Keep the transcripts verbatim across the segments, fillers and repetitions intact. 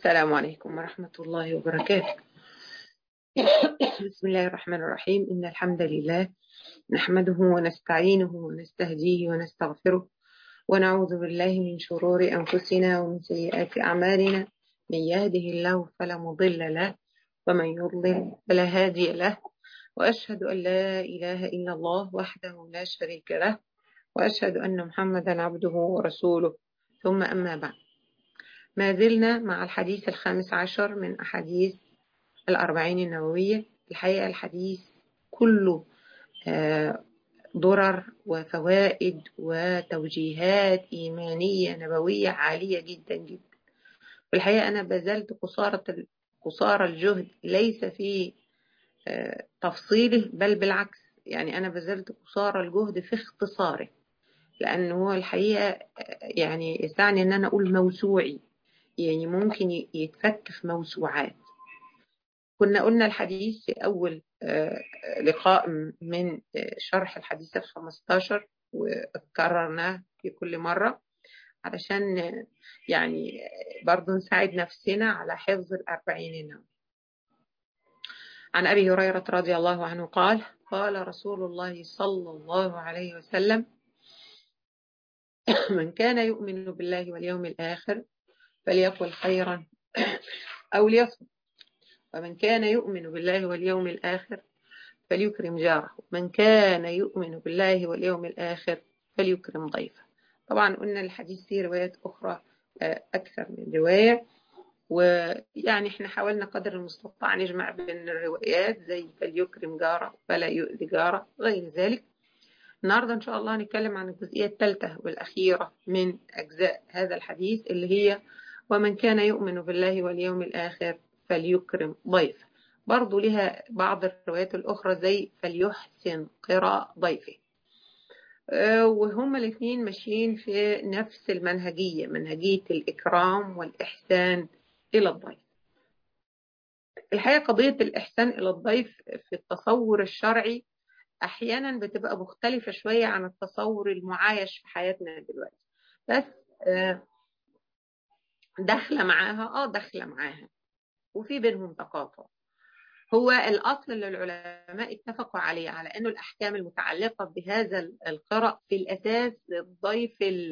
السلام عليكم ورحمة الله وبركاته. بسم الله الرحمن الرحيم. إن الحمد لله نحمده ونستعينه ونستهديه ونستغفره ونعوذ بالله من شرور أنفسنا ومن سيئات أعمالنا. من يهده الله فلا مضل له ومن يضلل فلا هادي له، وأشهد أن لا إله إلا الله وحده لا شريك له، وأشهد أن محمدا عبده ورسوله. ثم أما بعد، ما زلنا مع الحديث الخامس عشر من أحاديث الأربعين النووية. الحقيقة الحديث كله ضرر وفوائد وتوجيهات إيمانية نبوية عالية جدا جدا. والحقيقة أنا بذلت قصارى قصارى الجهد ليس في تفصيله، بل بالعكس، يعني أنا بذلت قصارى الجهد في اختصاره، لأنه هو الحقيقة يعني يستعني أن أنا أقول موسوعي، يعني ممكن يتفك في موسوعات. كنا قلنا الحديث في أول لقاء من شرح الحديث الخمستاشر، وكررناه في كل مرة علشان يعني برضو نساعد نفسنا على حفظ الأربعين النووي. عن أبي هريرة رضي الله عنه قال: قال رسول الله صلى الله عليه وسلم: من كان يؤمن بالله واليوم الآخر فليقل خيرا أو ليصمت، ومن كان يؤمن بالله واليوم الآخر فليكرم جاره، من كان يؤمن بالله واليوم الآخر فليكرم ضيفه. طبعا قلنا الحديث فيه روايات أخرى أكثر من رواية، ويعني احنا حاولنا قدر المستطاع نجمع بين الروايات، زي فليكرم جاره فلا يؤذي جاره غير ذلك. النهاردة إن شاء الله هنتكلم عن الجزئية الثالثة والأخيرة من أجزاء هذا الحديث، اللي هي ومن كان يؤمن بالله واليوم الآخر فليكرم ضيفه. برضو لها بعض الروايات الأخرى زي فليحسن قراء ضيفه، وهم الاثنين ماشيين في نفس المنهجية، منهجية الإكرام والإحسان إلى الضيف. الحقيقة قضية الإحسان إلى الضيف في التصور الشرعي أحيانا بتبقى مختلفة شوية عن التصور المعايش في حياتنا دلوقتي، بس داخلة معاها اه داخلة معاها وفي بينهم تقاطع. هو الأصل اللي العلماء اتفقوا عليه على أنه الأحكام المتعلقة بهذا القراء في الأساس للضيف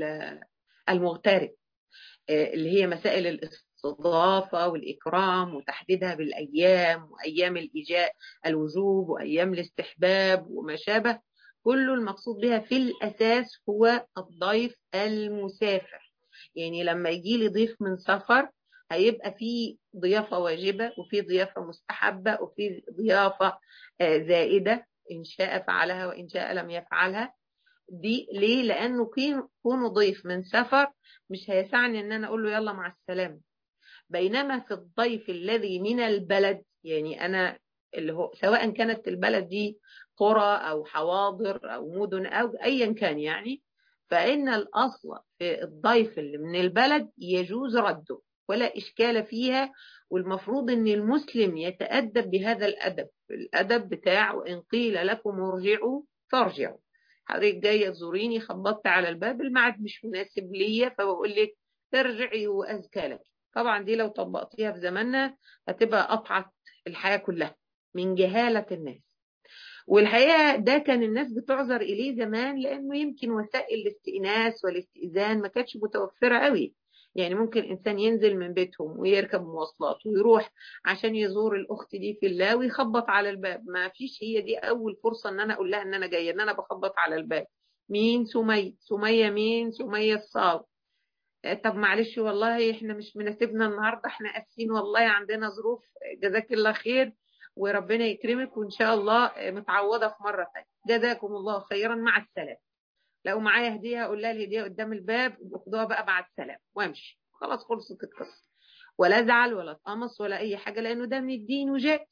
المغترب، اللي هي مسائل الاستضافة والإكرام وتحديدها بالأيام وأيام الإجاء الوجوب وأيام الاستحباب وما شابه. كل المقصود بها في الأساس هو الضيف المسافر. يعني لما يجي لي ضيف من سفر هيبقى في ضيافة واجبة وفي ضيافة مستحبة وفي ضيافة زائدة إن شاء فعلها وإن شاء لم يفعلها. دي ليه؟ لأنه كونه ضيف من سفر مش هيسعني إن أنا أقول له يلا مع السلامة، بينما في الضيف الذي من البلد، يعني أنا اللي هو سواء كانت البلد دي قرى أو حواضر أو مدن أو أيا كان، يعني فإن الأصل في الضيف اللي من البلد يجوز رده ولا إشكال فيها، والمفروض أن المسلم يتأدب بهذا الأدب، الأدب بتاع وإن قيل لكم ارجعوا فارجعوا. حضرتك جاية تزوريني، خبطت على الباب، الميعاد مش مناسب ليا، فبقول لك ترجعي وأزكى لك. طبعا دي لو طبقتيها في زماننا هتبقى قطعت الحياة كلها من جهالة الناس. والحقيقة ده كان الناس بتعذر إليه زمان، لأنه يمكن وسائل الاستئناس والاستئذان ما كانتش متوفرة قوي. يعني ممكن إنسان ينزل من بيتهم ويركب مواصلات ويروح عشان يزور الأخت دي في الله ويخبط على الباب. ما فيش، هي دي أول فرصة إن أنا أقول لها إن أنا جاية، إن أنا بخبط على الباب. مين؟ سمية. سمية مين؟ سمية الصاوي. طب معلش والله احنا مش مناسبنا النهارده، احنا اسفين والله عندنا ظروف، جزاك الله خير وربنا يكرمك وان شاء الله متعوضه في مره ثانيه، جزاكم الله خيرا، مع السلامه. لو معايا هديه اقول لها الهديه قدام الباب، خدوها بقى مع السلامه وامشي، خلاص خلصت القصه، ولا زعل ولا اتقمص ولا اي حاجه، لانه ده من الدين وجاء.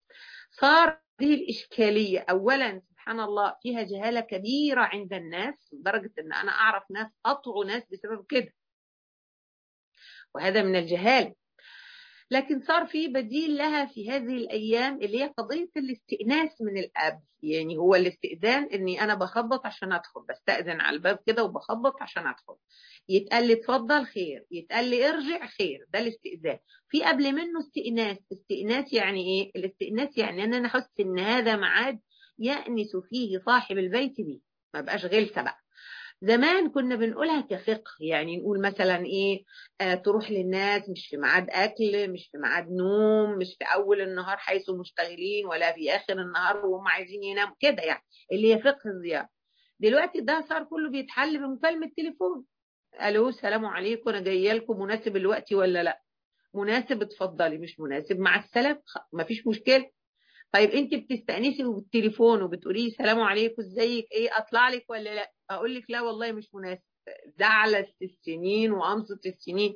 صار هذه الاشكاليه اولا سبحان الله فيها جهاله كبيره عند الناس، لدرجه ان انا اعرف ناس قطعوا ناس بسبب كده، وهذا من الجهال. لكن صار في بديل لها في هذه الأيام اللي هي قضية الاستئناس من الأب. يعني هو الاستئذان إني أنا بخبط عشان أدخل، بستأذن على الباب كده وبخبط عشان أدخل، يتقال لي اتفضل خير، يتقال لي ارجع خير، ده الاستئذان. في قبل منه استئناس. استئناس يعني إيه؟ الاستئناس يعني أن أنا أحس إن هذا ميعاد يأنس فيه صاحب البيت بي، ما بقاش غلسة بقى. زمان كنا بنقولها كفقه، يعني نقول مثلا ايه، آه تروح للناس مش في ميعاد اكل، مش في ميعاد نوم، مش في اول النهار حيث مشتغلين، ولا في اخر النهار وهم عايزين يناموا كده، يعني اللي هي فقه الزيارة. دلوقتي ده صار كله بيتحل بمكالمة تليفون. الو السلام عليكم، انا جايه لكم، مناسب الوقت ولا لا؟ مناسب اتفضلي، مش مناسب مع السلامه، مفيش مشكله. طيب انت بتستأنسي بالتليفون وبتقولي سلام عليكم ازيك ايه، اطلع لك ولا لا؟ اقول لك لا والله مش مناسب. زعلت السنين وامصت السنين.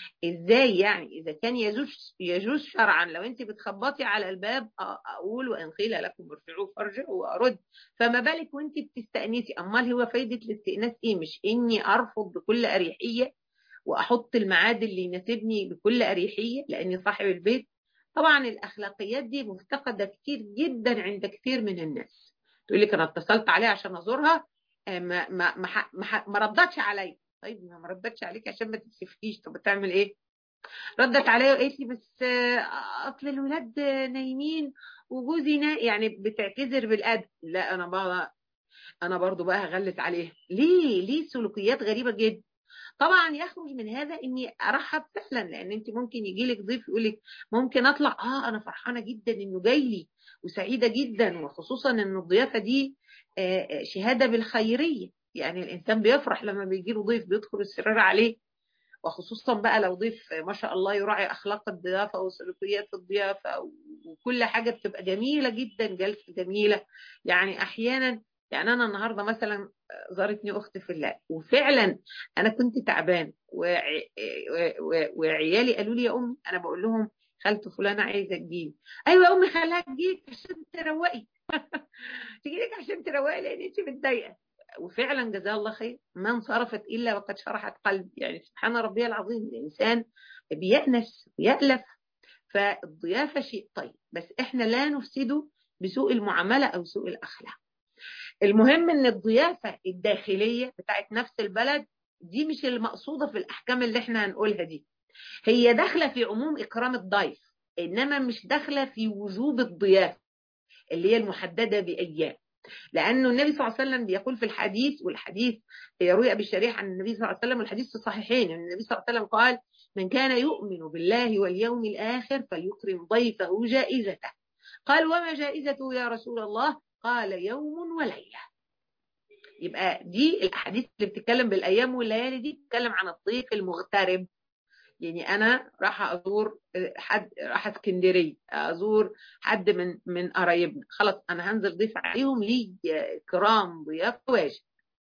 ازاي يعني؟ اذا كان يجوز يجوز شرعا لو انت بتخبطي على الباب اقول وان قيل لكم ارجعوا فارجعوا وارد، فما بالك وانت بتستأنسي؟ امال هو فايده الاستئناس ايه؟ مش اني ارفض بكل اريحيه واحط الميعاد اللي يناسبني بكل اريحيه لاني صاحب البيت. طبعا الاخلاقيات دي مفتقده كتير جدا عند كثير من الناس. تقول لك انا اتصلت عليها عشان ازورها، ما ما ما ما, ما ردتش عليا. طيب ما ردتش عليك عشان ما تكسفكيش، طب بتعمل ايه؟ ردت عليا وقالت لي بس اصل الولاد نايمين وجوزي نا... يعني بتعتذر بالادب. لا انا بقى انا برضو بقى هغلس عليها ليه؟ ليه سلوكيات غريبه جدا. طبعا يخرج من هذا اني ارحب فعلا، لان انت ممكن يجي لك ضيف يقول لك ممكن اطلع، اه انا فرحانه جدا انه جاي لي وسعيده جدا، وخصوصا ان الضيافه دي شهاده بالخيريه، يعني الانسان بيفرح لما بيجي له ضيف بيدخل السرير عليه، وخصوصا بقى لو ضيف ما شاء الله يراعي اخلاق الضيافه وسلوكيات الضيافه وكل حاجه بتبقى جميله جدا، جلسه جميله. يعني احيانا، يعني انا النهارده مثلا زارتني اختي في الله، وفعلا انا كنت تعبان وعيالي قالوا لي يا امي، انا بقول لهم خالته فلانه عايزه تجيلي. ايوه يا امي خليها تجيلك عشان تروقي تجيلك عشان تروقي لان انت متضايقه. وفعلا جزاه الله خير، ما انصرفت الا وقد شرحت قلبي. يعني سبحان ربي العظيم، الانسان بيأنس ويألف. فالضيافه شيء طيب، بس احنا لا نفسده بسوء المعامله او سوء الاخلاق. المهم ان الضيافه الداخليه بتاعت نفس البلد دي مش المقصوده في الاحكام اللي احنا هنقولها دي. هي داخله في عموم اكرام الضيف، انما مش داخله في وجوب الضيافه اللي هي المحدده بايام. لانه النبي صلى الله عليه وسلم بيقول في الحديث، والحديث يروي ابي الشريح عن النبي صلى الله عليه وسلم، والحديث في الصحيحين، النبي صلى الله عليه وسلم قال: من كان يؤمن بالله واليوم الاخر فليكرم ضيفه جائزته. قال: وما جائزته يا رسول الله؟ قال: يوم وليله. يبقى دي الاحاديث اللي بتتكلم بالايام والليالي دي بتتكلم عن الضيف المغترب. يعني انا راح ازور حد، راح اسكندريه ازور حد من من قرايبنا، خلاص انا هنزل ضيف عليهم، لي كرام ضيافه واجب.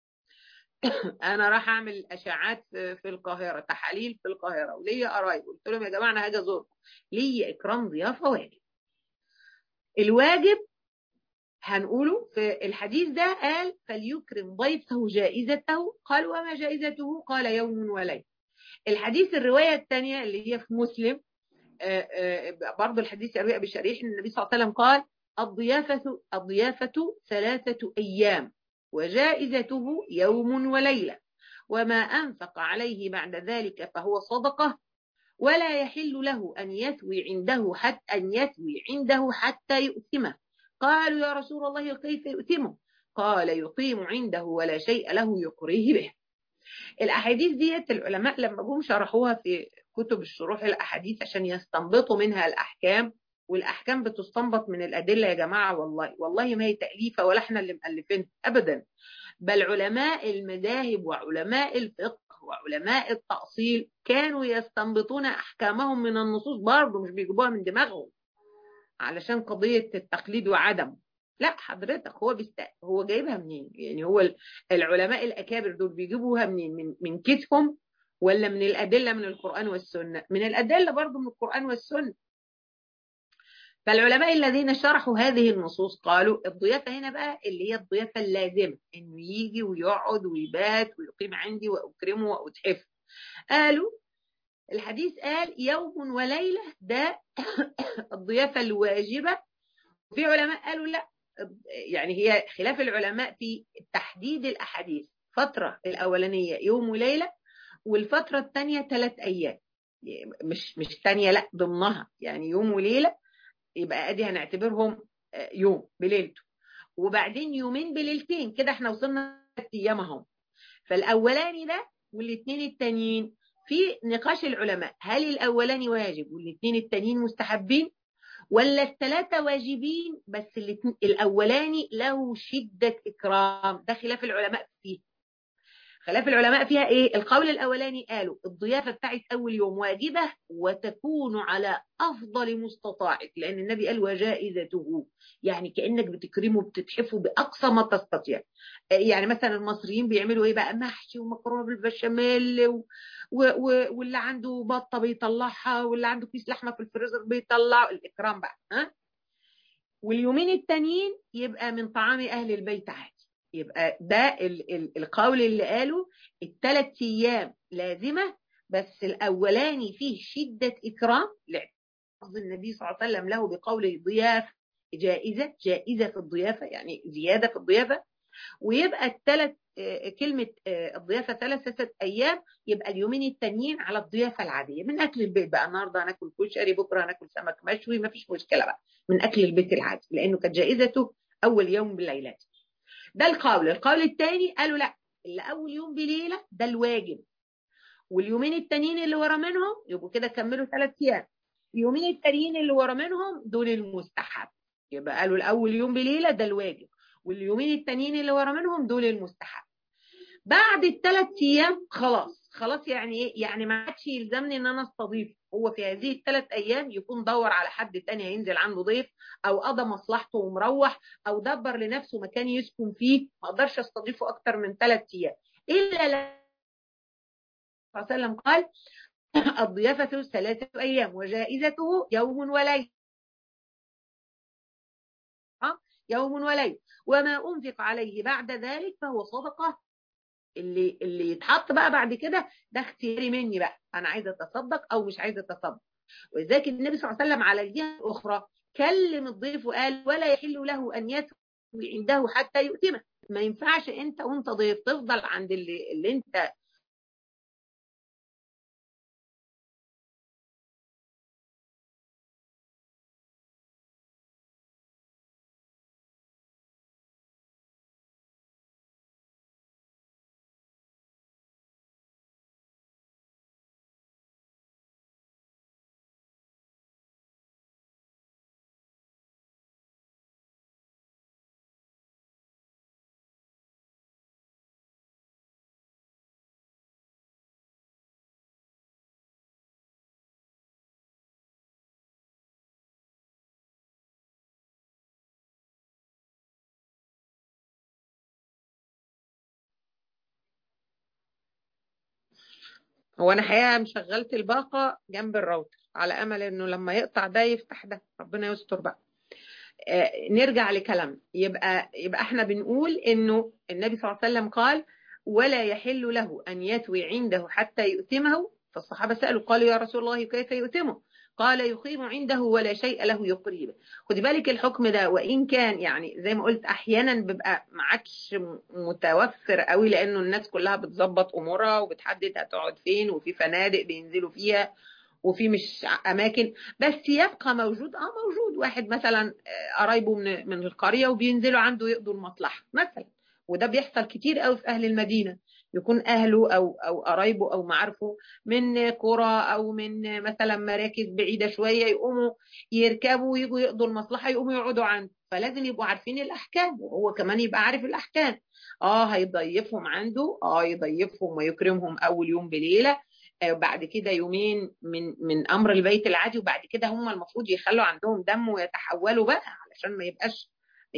انا راح اعمل اشاعات في القاهره، تحاليل في القاهره، وليا قرايب، قلت لهم يا جماعه انا هاجي ازوركم، لي اكرام ضيافه واجب. الواجب هنقوله في الحديث ده، قال: فليكرم ضيفه جائزته. قال: وما جائزته؟ قال: يوم وليله. الحديث الروايه الثانيه اللي هي في مسلم، برضه الحديث يروي ابي الشريح ان النبي صلى الله عليه وسلم قال: الضيافه الضيافه ثلاثه ايام وجائزته يوم وليله، وما انفق عليه بعد ذلك فهو صدقه، ولا يحل له ان يثوي عنده حتى ان يثوي عنده حتى يؤتمه. قالوا: يا رسول الله كيف يؤتمه؟ قال: يقيم عنده ولا شيء له يقريه به. الاحاديث ديت العلماء لما جم شرحوها في كتب الشروح الاحاديث عشان يستنبطوا منها الاحكام، والاحكام بتستنبط من الادله يا جماعه، والله والله ما هي تاليفه ولا احنا اللي مؤلفينها ابدا، بل علماء المذاهب وعلماء الفقه وعلماء التأصيل كانوا يستنبطون احكامهم من النصوص، برضه مش بيجيبوها من دماغهم علشان قضيه التقليد وعدمه. لا حضرتك، هو بيست... هو جايبها منين؟ يعني هو العلماء الاكابر دول بيجيبوها منين؟ من من كتفهم ولا من الادله من القران والسنه؟ من الادله برضه من القران والسنه. فالعلماء الذين شرحوا هذه النصوص قالوا الضيافه هنا بقى اللي هي الضيافه اللازمه، انه يجي ويقعد ويبات ويقيم عندي واكرمه واتحفه. قالوا الحديث قال يوم وليلة ده الضيافة الواجبة. وفي علماء قالوا لا، يعني هي خلاف العلماء في تحديد الأحاديث. فترة الأولانية يوم وليلة، والفترة الثانية ثلاث أيام، مش مش ثانية لا ضمنها، يعني يوم وليلة يبقى ادي هنعتبرهم يوم بليلته، وبعدين يومين بليلتين، كده احنا وصلنا ثلاث ايام اهم. فالاولاني ده والاثنين التانيين في نقاش العلماء، هل الاولاني واجب والاثنين التانيين مستحبين، ولا الثلاثه واجبين بس الاولاني له شده اكرام؟ ده خلاف العلماء فيه. خلاف العلماء فيها ايه؟ القول الاولاني قالوا الضيافه بتاعت اول يوم واجبه وتكون على افضل مستطاعك، لان النبي قال وجائزته، يعني كانك بتكرمه بتتحفه باقصى ما تستطيع. يعني مثلا المصريين بيعملوا ايه بقى؟ محشي ومكرونه بالبشاميل و... و... و... واللي عنده بطه بيطلعها، واللي عنده كيس لحمه في الفريزر بيطلع الاكرام بقى، ها. واليومين التانيين يبقى من طعام اهل البيت عادي. يبقى ده ال ال القول اللي قاله الثلاث ايام لازمه، بس الاولاني فيه شده اكرام لحفظ النبي صلى الله عليه وسلم له بقوله ضيافه جائزه، جائزه في الضيافه يعني زياده في الضيافه. ويبقى الثلاث كلمه الضيافه ثلاثه ايام، يبقى اليومين التانيين على الضيافه العاديه من اكل البيت بقى. النهارده هناكل كشري، بكره هناكل سمك مشوي، ما فيش مشكله بقى، من اكل البيت العادي، لانه كانت جائزته اول يوم بالليلات. ده القول. القول الثاني قالوا لا، اللي اول يوم بليله ده الواجب، واليومين التانيين اللي ورا منهم يبقوا كده كملوا ثلاث ايام، اليومين التانيين اللي ورا منهم دول المستحب. يبقى قالوا الاول يوم بليله ده الواجب، واليومين التانيين اللي ورا منهم دول المستحب. بعد الثلاث ايام خلاص خلاص، يعني ايه؟ يعني ما عادش يلزمني ان انا استضيف. هو في هذه الثلاث ايام يكون دور على حد تاني هينزل عنده ضيف، او قضى مصلحته ومروح، او دبر لنفسه مكان يسكن فيه، ما اقدرش استضيفه اكتر من ثلاث ايام. الا لا صلى الله عليه وسلم قال الضيافه ثلاثه ايام وجائزته يوم وليله، يوم وليله، وما انفق عليه بعد ذلك فهو صدقه. اللي اللي يتحط بقى بعد كده ده اختياري مني بقى، انا عايزه اتصدق او مش عايزه اتصدق. ولذلك النبي صلى الله عليه وسلم على الجهه الاخرى كلم الضيف وقال ولا يحل له ان يثوي عنده حتى يؤتمه. ما ينفعش انت وانت ضيف تفضل عند اللي, اللي انت هو انا حقيقه مشغلت الباقه جنب الراوتر على امل انه لما يقطع ده يفتح ده، ربنا يستر بقى. آه نرجع لكلام. يبقى يبقى احنا بنقول انه النبي صلى الله عليه وسلم قال ولا يحل له ان يثوي عنده حتى يؤتمه. فالصحابه سالوا قالوا يا رسول الله كيف يؤتمه؟ قال يقيم عنده ولا شيء له يقري به. خدي بالك الحكم ده وان كان يعني زي ما قلت احيانا بيبقى معكش متوفر قوي، لانه الناس كلها بتظبط امورها وبتحدد هتقعد فين، وفي فنادق بينزلوا فيها وفي مش اماكن، بس يبقى موجود. اه موجود واحد مثلا قرايبه من من القريه وبينزلوا عنده يقضوا المصلحه مثلا، وده بيحصل كتير قوي في اهل المدينه، يكون اهله او او قرايبه او معارفه من قرى او من مثلا مراكز بعيده شويه، يقوموا يركبوا ويجوا يقضوا المصلحه، يقوموا يقعدوا عنده. فلازم يبقوا عارفين الاحكام وهو كمان يبقى عارف الاحكام. اه هيضيفهم عنده، اه يضيفهم ويكرمهم اول يوم بليله، بعد كده يومين من من امر البيت العادي، وبعد كده هم المفروض يخلوا عندهم دم ويتحولوا بقى علشان ما يبقاش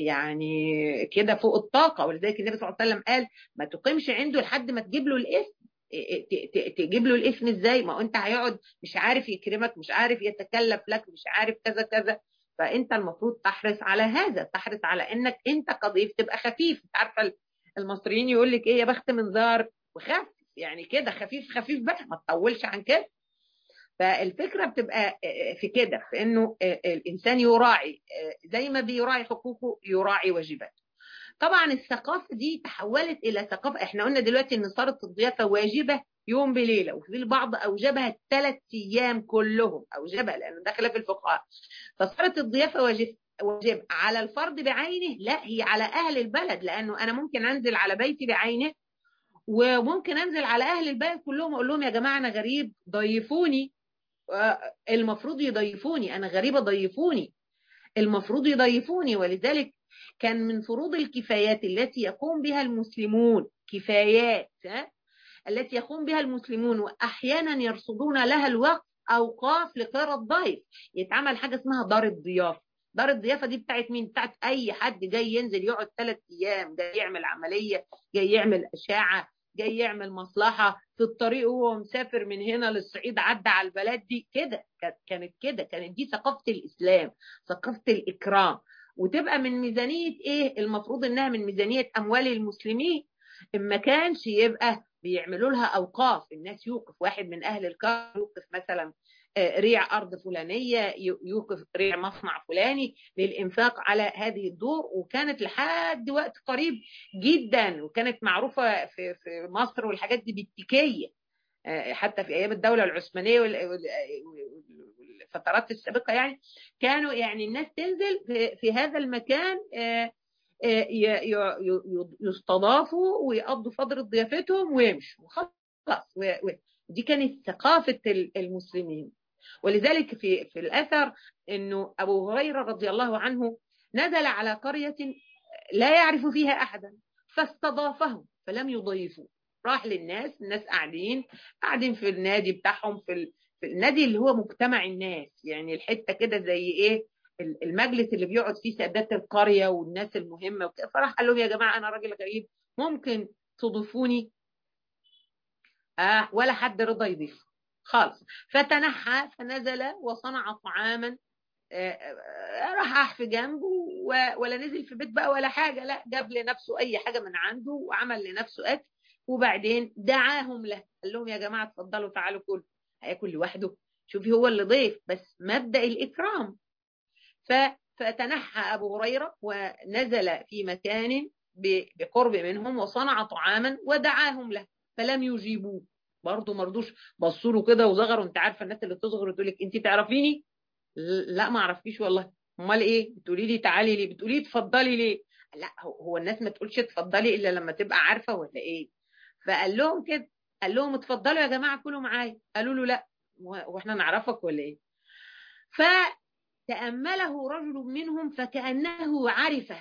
يعني كده فوق الطاقه. ولذلك النبي صلى الله عليه وسلم قال ما تقيمش عنده لحد ما تجيب له الاسم. تجيب له الاسم ازاي؟ ما انت هيقعد مش عارف يكرمك، مش عارف يتكلف لك، مش عارف كذا كذا. فانت المفروض تحرص على هذا، تحرص على انك انت كضيف تبقى خفيف. انت عارفه المصريين يقول لك ايه؟ يا بخت من زار وخف، يعني كده خفيف خفيف بقى، ما تطولش عن كده. فالفكرة بتبقى في كده، في انه الانسان يراعي زي ما بيراعي حقوقه يراعي واجباته. طبعا الثقافة دي تحولت الى ثقافة، احنا قلنا دلوقتي ان صارت الضيافة واجبة يوم بليلة، وفي البعض اوجبها الثلاث ايام كلهم، اوجبها لانه ده خلاف الفقهاء. فصارت الضيافة واجب واجب على الفرد بعينه، لا هي على اهل البلد، لانه انا ممكن انزل على بيتي بعينه، وممكن انزل على اهل البلد كلهم اقول لهم يا جماعة انا غريب ضيفوني، المفروض يضيفوني، انا غريبة ضيفوني، المفروض يضيفوني. ولذلك كان من فروض الكفايات التي يقوم بها المسلمون، كفايات التي يقوم بها المسلمون واحيانا يرصدون لها الوقت، اوقاف لقراءة الضيف. يتعمل حاجة اسمها دار الضيافة. دار الضيافة دي بتاعت مين؟ بتاعت اي حد جاي ينزل يقعد ثلاث ايام، جاي يعمل عملية، جاي يعمل اشاعة، جاي يعمل مصلحة في الطريق وهو مسافر من هنا للصعيد عدى على البلد دي. كده كانت كده كانت دي ثقافة الإسلام، ثقافة الإكرام. وتبقى من ميزانية إيه؟ المفروض إنها من ميزانية أموال المسلمين. إما كانش يبقى بيعملوا لها أوقاف، الناس يوقف واحد من أهل الكرم يوقف مثلا ريع أرض فلانية، يوقف ريع مصنع فلاني للإنفاق على هذه الدور. وكانت لحد وقت قريب جدا، وكانت معروفة في في مصر والحاجات دي بالتكية، حتى في أيام الدولة العثمانية والفترات السابقة، يعني كانوا يعني الناس تنزل في, في هذا المكان يستضافوا ويقضوا فترة ضيافتهم ويمشوا وخلاص. ودي كانت ثقافة المسلمين. ولذلك في في الأثر إنه أبو هريرة رضي الله عنه نزل على قرية لا يعرف فيها أحدا فاستضافهم فلم يضيفوا. راح للناس، الناس قاعدين قاعدين في النادي بتاعهم، في, ال... في النادي اللي هو مجتمع الناس، يعني الحتة كده زي إيه المجلس اللي بيقعد فيه سادات القرية والناس المهمة وكده. فراح قال لهم يا جماعة أنا راجل غريب، ممكن تضيفوني؟ آه ولا حد رضى يضيف خالص. فتنحى فنزل وصنع طعاما، راح في جنبه ولا نزل في بيت بقى ولا حاجة، لا جاب لنفسه أي حاجة من عنده وعمل لنفسه أكل، وبعدين دعاهم له، قال لهم يا جماعة اتفضلوا تعالوا كل هياكل لوحده. شوفي هو اللي ضيف، بس مبدأ الإكرام. فتنحى أبو هريرة ونزل في مكان بقرب منهم وصنع طعاما ودعاهم له فلم يجيبوه، برضه مرضوش، بصوا له كده وصغروا. انت عارفه الناس اللي بتصغر وتقول لك انت تعرفيني؟ لا ما اعرفكيش والله. امال ايه بتقولي لي تعالي ليه؟ بتقولي لي اتفضلي ليه؟ لا هو الناس ما تقولش اتفضلي الا لما تبقى عارفه ولا ايه. فقال لهم كده، قال لهم اتفضلوا يا جماعه كلوا معايا. قالوا له لا واحنا نعرفك ولا ايه؟ فتأمله رجل منهم فكأنه عرفه،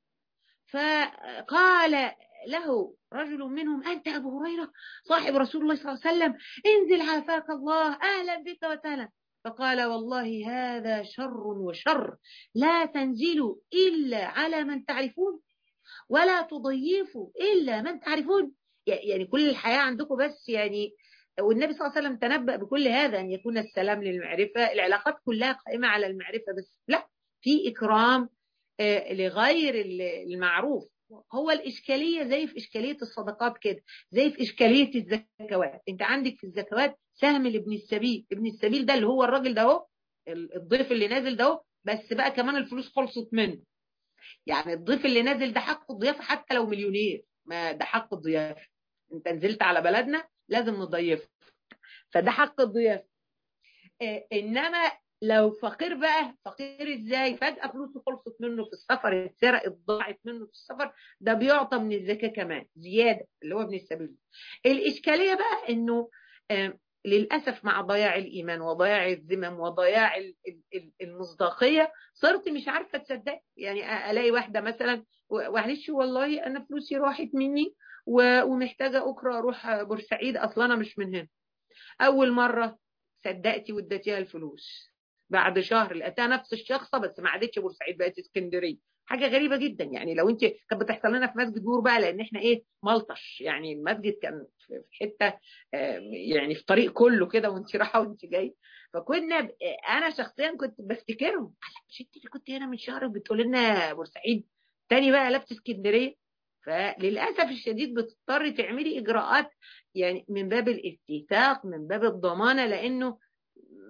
فقال له رجل منهم أنت أبو هريرة صاحب رسول الله صلى الله عليه وسلم، انزل عافاك الله، أهلا بك وسهلا. فقال والله هذا شر وشر، لا تنزلوا إلا على من تعرفون ولا تضيفوا إلا من تعرفون. يعني كل الحياة عندكم بس يعني. والنبي صلى الله عليه وسلم تنبأ بكل هذا، أن يكون السلام للمعرفة، العلاقات كلها قائمة على المعرفة، بس لا في إكرام لغير المعروف. هو الإشكالية زي في إشكالية الصدقات كده، زي في إشكالية الزكوات. أنت عندك في الزكوات سهم لابن السبيل، ابن السبيل ده اللي هو الراجل ده هو الضيف اللي نازل ده هو، بس بقى كمان الفلوس خلصت منه. يعني الضيف اللي نازل ده حق الضيافة حتى لو مليونير، ما ده حق الضيافة. أنت نزلت على بلدنا لازم نضيفك، فده حق الضيافة. إنما لو فقير بقى، فقير ازاي؟ فجأة فلوسه خلصت منه في السفر، اتسرقت، ضاعت منه في السفر، ده بيعطى من الزكاة كمان زيادة اللي هو ابن السبيل. الإشكالية بقى انه آه للأسف مع ضياع الإيمان وضياع الذمم وضياع المصداقية صرت مش عارفة تصدق. يعني ألاقي واحدة مثلا، معلش والله أنا فلوسي راحت مني ومحتاجة أكرة أروح بورسعيد، أصلا أنا مش من هنا. أول مرة صدقتي واديتيها الفلوس، بعد شهر لقيتها نفس الشخصه بس ما عادتش بورسعيد بقت اسكندريه. حاجه غريبه جدا. يعني لو انت كانت بتحصل لنا في مسجد نور بقى، لان احنا ايه ملطش، يعني المسجد كان في حته يعني في طريق كله كده وانت رايحه وانت جاي. فكنا انا شخصيا كنت بفتكرهم، مش انت اللي كنت هنا من شهر بتقول لنا بورسعيد؟ تاني بقى لفت اسكندريه. فللاسف الشديد بتضطري تعملي اجراءات يعني من باب الاستيثاق، من باب الضمانه، لانه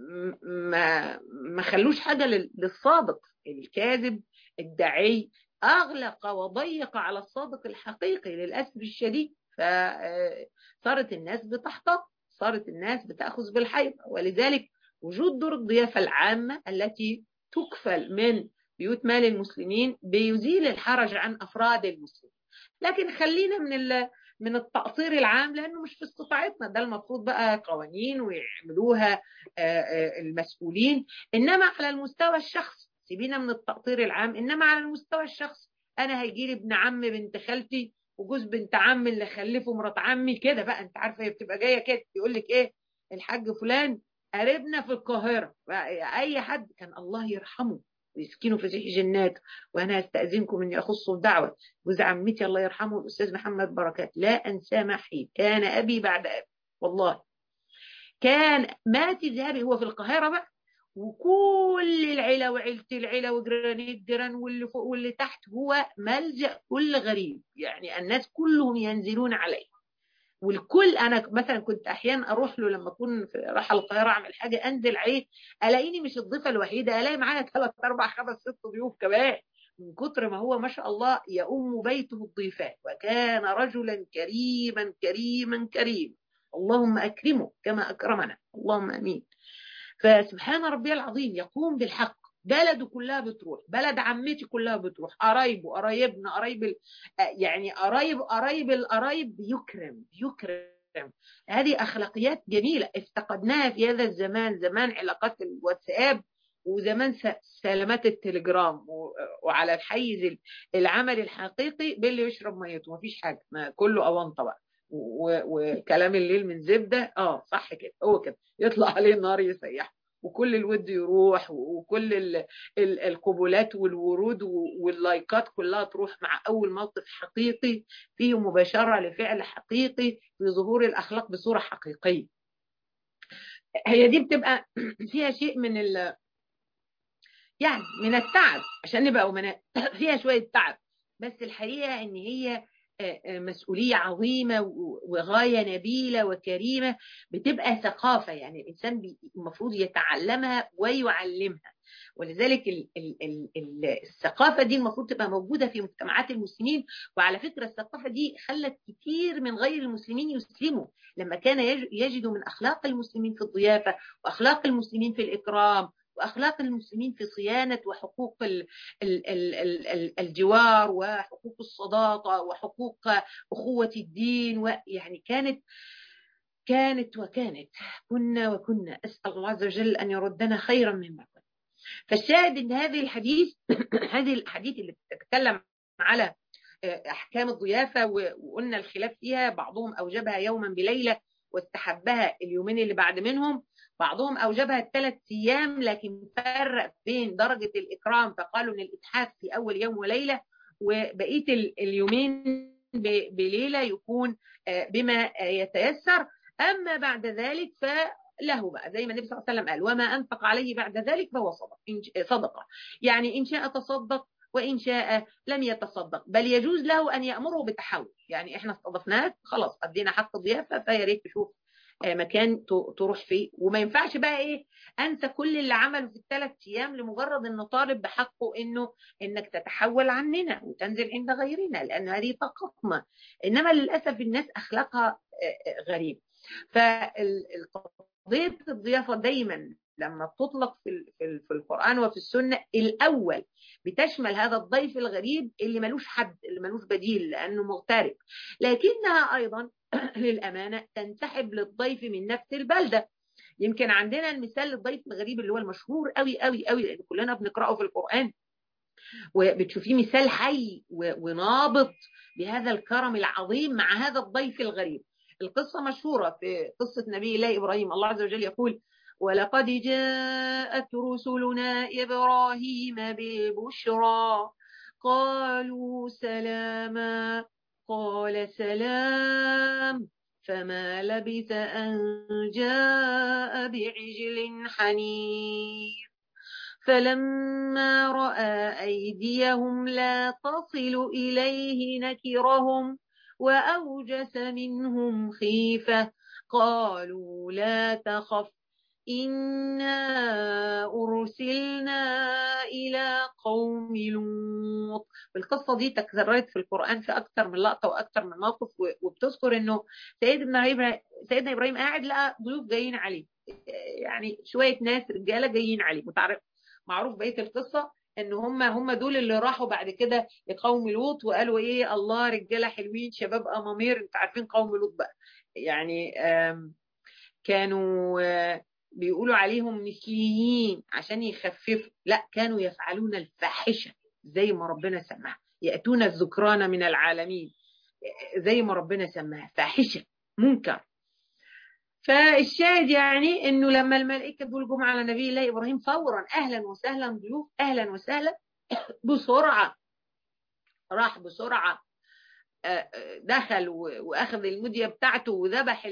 ما ما خلوش حاجة للصادق. الكاذب الداعي أغلق وضيق على الصادق الحقيقي للأسف الشديد، فصارت الناس بتحتط، صارت الناس بتأخذ بالحيط. ولذلك وجود دور الضيافة العامة التي تكفل من بيوت مال المسلمين بيزيل الحرج عن أفراد المسلمين. لكن خلينا من من التقصير العام لأنه مش في استطاعتنا، ده المفروض بقى قوانين ويعملوها المسؤولين. إنما على المستوى الشخصي سيبينا من التقصير العام، إنما على المستوى الشخصي أنا هيجي لي ابن عم بنت خالتي وجوز بنت عم اللي خلفه مرات عمي كده بقى، أنت عارفة هي بتبقى جاية كده يقول لك إيه الحاج فلان قريبنا في القاهرة. أي حد كان الله يرحمه ويسكنوا في فسيح جناته، وانا استاذنكم اني اخص بدعوه جوز عمتي الله يرحمه الاستاذ محمد بركات، لا انساه محي، كان ابي بعد ابي والله. كان مات ذهابي هو في القاهره بقى، وكل العيله وعيله العيله وجيراني الجيران واللي فوق واللي تحت، هو ملجا كل غريب، يعني الناس كلهم ينزلون عليه. والكل انا مثلا كنت احيانا اروح له لما اكون رايحه القاهره اعمل حاجه انزل عليه الاقيني مش الضيفه الوحيده، الاقي معايا ثلاث اربع خمس ست ضيوف كمان، من كتر ما هو ما شاء الله يؤم بيته الضيفات. وكان رجلا كريما كريما كريما، اللهم اكرمه كما اكرمنا، اللهم امين. فسبحان ربي العظيم يقوم بالحق. بلده كلها بتروح، بلد عمتي كلها بتروح، قرايبه قرايبنا قرايب يعني قرايب قرايب القرايب بيكرم بيكرم. هذه اخلاقيات جميله افتقدناها في هذا الزمان، زمان علاقات الواتساب وزمان سلامات التليجرام، وعلى الحيز العمل الحقيقي باللي يشرب ميته مفيش حاجه، ما كله اونطه بقى وكلام الليل من زبده. اه صح كده، هو كده يطلع عليه النار يسيح، وكل الود يروح، وكل ال ال القبولات والورود واللايكات كلها تروح مع أول موقف حقيقي فيه مباشرة لفعل حقيقي في ظهور الأخلاق بصورة حقيقية. هي دي بتبقى فيها شيء من ال يعني من التعب عشان نبقى أمناء، فيها شوية تعب، بس الحقيقة إن هي مسؤولية عظيمة وغاية نبيلة وكريمة، بتبقى ثقافة يعني الإنسان المفروض يتعلمها ويعلمها. ولذلك ال ال ال الثقافة دي المفروض تبقى موجودة في مجتمعات المسلمين. وعلى فكرة الثقافة دي خلت كتير من غير المسلمين يسلموا، لما كان يجدوا من أخلاق المسلمين في الضيافة وأخلاق المسلمين في الإكرام وأخلاق المسلمين في صيانة وحقوق ال ال ال ال الجوار وحقوق الصداقة وحقوق أخوة الدين، ويعني كانت كانت وكانت كنا وكنا أسأل الله عز وجل أن يردنا خيرا مما كنا. فالشاهد أن هذه الحديث هذه الحديث اللي بتتكلم على أحكام الضيافة وقلنا الخلاف فيها، بعضهم أوجبها يوما بليلة واستحبها اليومين اللي بعد منهم، بعضهم أوجبها الثلاث أيام لكن فرق بين درجة الإكرام فقالوا أن الإتحاف في أول يوم وليلة، وبقية اليومين بليلة يكون بما يتيسر. أما بعد ذلك فله بقى زي ما النبي صلى الله عليه وسلم قال وما أنفق عليه بعد ذلك فهو صدقة، يعني إن شاء تصدق وإن شاء لم يتصدق، بل يجوز له أن يأمره بتحول. يعني إحنا استضفناك خلاص أدينا حق الضيافة، فيا ريت تشوف مكان تروح فيه. وما ينفعش بقى ايه انسى كل اللي عمله في الثلاث ايام لمجرد انه طالب بحقه انه انك تتحول عننا وتنزل عند غيرنا، لان هذه طاقتنا. انما للاسف الناس اخلاقها غريب. فالقضيه الضيافه دايما لما بتطلق في في القرآن وفي السنة الأول بتشمل هذا الضيف الغريب اللي ملوش حد، اللي ملوش بديل لأنه مغترب، لكنها أيضا للأمانة تنسحب للضيف من نفس البلدة. يمكن عندنا المثال للضيف الغريب اللي هو المشهور قوي قوي قوي لأن كلنا بنقرأه في القرآن وبتشوفيه مثال حي ونابض بهذا الكرم العظيم مع هذا الضيف الغريب. القصة مشهورة في قصة نبي الله إبراهيم، الله عز وجل يقول ولقد جاءت رسلنا إبراهيم بالبشرى قالوا سلاما قال سلام فما لبث أن جاء بعجل حنيف فلما رأى أيديهم لا تصل إليه نكرهم وأوجس منهم خيفة قالوا لا تخف إنا أرسلنا إلى قوم لوط. القصة دي تكررت في القرآن في أكثر من لقطة وأكثر من موقف، وبتذكر إنه سيدنا إبراهيم سيدنا إبراهيم قاعد لقى ضيوف جايين عليه، يعني شوية ناس رجالة جايين عليه، متعرف معروف بقية القصة ان هم هم دول اللي راحوا بعد كده لقوم لوط وقالوا ايه، الله رجاله حلوين شباب امامير، انتوا عارفين قوم لوط بقى يعني كانوا بيقولوا عليهم مثليين عشان يخففوا، لا كانوا يفعلون الفاحشه زي ما ربنا سماها، ياتون الذكران من العالمين زي ما ربنا سماها، فاحشه منكر. فالشاهد يعني انه لما الملائكه دول جم على نبي الله ابراهيم فورا، اهلا وسهلا ضيوف، اهلا وسهلا، بسرعه راح بسرعه دخل واخذ المديه بتاعته وذبح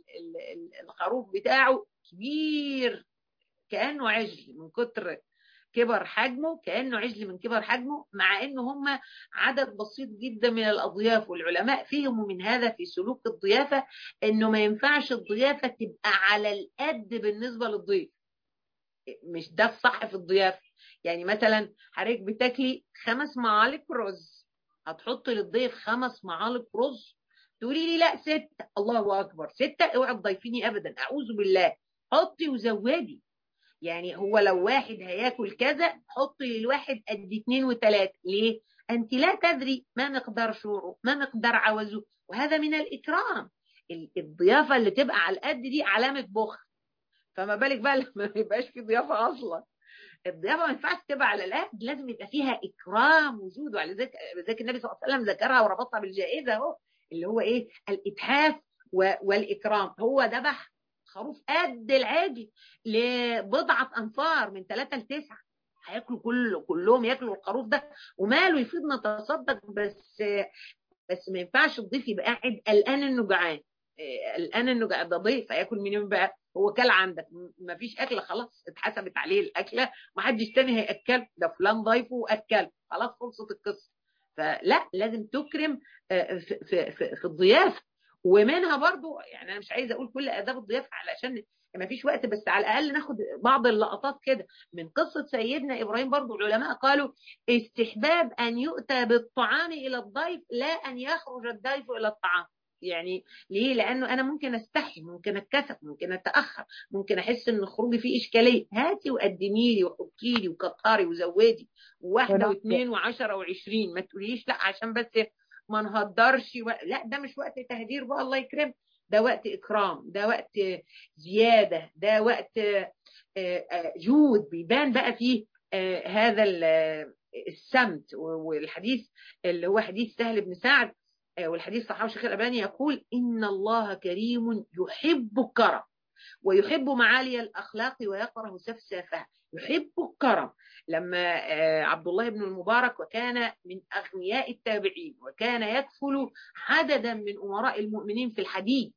الخروف بتاعه كبير كانه عجل من كتر كبر حجمه، كانه عجل من كبر حجمه، مع ان هم عدد بسيط جدا من الاضياف. والعلماء فهموا من هذا في سلوك الضيافه انه ما ينفعش الضيافه تبقى على القد بالنسبه للضيف، مش ده الصح في الضيافه. يعني مثلا حضرتك بتاكلي خمس معالق رز، هتحطي للضيف خمس معالق رز، تقولي لي لا ستة، الله اكبر ستة، اوعي تضيفيني ابدا، اعوذ بالله، حطي وزودي. يعني هو لو واحد هياكل كذا حطي للواحد قد اتنين وتلاته، ليه؟ انت لا تدري ما مقدار شعوره، ما مقدار عوزه، وهذا من الاكرام. الضيافه اللي تبقى على القد دي علامه بخل، فما بالك بقى لما ما يبقاش في ضيافه اصلا. الضيافه ما ينفعش تبقى على القد، لازم يبقى فيها اكرام وجود، وعلى ذلك ذلك النبي صلى الله عليه وسلم ذكرها وربطها بالجائزه اهو، اللي هو ايه؟ الاتحاف والاكرام. هو ذبح خروف قد العادي لبضعه انفار من ثلاثه لتسعه، هياكلوا كله كلهم ياكلوا الخروف ده، وماله يفيد نتصدق، بس بس ما ينفعش الضيف يبقى قاعد قلقان انه جعان، قلقان انه جعان، ده ضيف هياكل منين بقى؟ هو كل عندك ما فيش اكله، خلاص اتحسبت عليه الاكله، ما حدش تاني هياكل، ده فلان ضيفه واكل، خلاص خلصت القصه. فلا، لازم تكرم في في في, في الضيافه. ومنها برضو يعني انا مش عايزه اقول كل اداب الضيافه علشان ما فيش وقت، بس على الاقل ناخد بعض اللقطات كده من قصه سيدنا ابراهيم. برضو العلماء قالوا استحباب ان يؤتى بالطعام الى الضيف، لا ان يخرج الضيف الى الطعام. يعني ليه؟ لانه انا ممكن استحي، ممكن اتكسف، ممكن اتاخر، ممكن احس ان خروجي فيه اشكاليه، هاتي وقدمي لي وحطي لي وكتري وزودي، واحده واثنين وعشره وعشرين، ما تقوليش لا عشان بس ما نهدرش و... لا، ده مش وقت تهدير بقى، الله يكرم، ده وقت اكرام، ده وقت زياده، ده وقت جود بيبان بقى فيه هذا السمت. والحديث اللي هو حديث سهل بن سعد، والحديث صححه الشيخ الألباني، يقول إن الله كريم يحب الكرم ويحب معالي الأخلاق ويكره سفسافها، يحب الكرم. لما عبد الله بن المبارك وكان من أغنياء التابعين وكان يكفل عددا من أمراء المؤمنين في الحديث،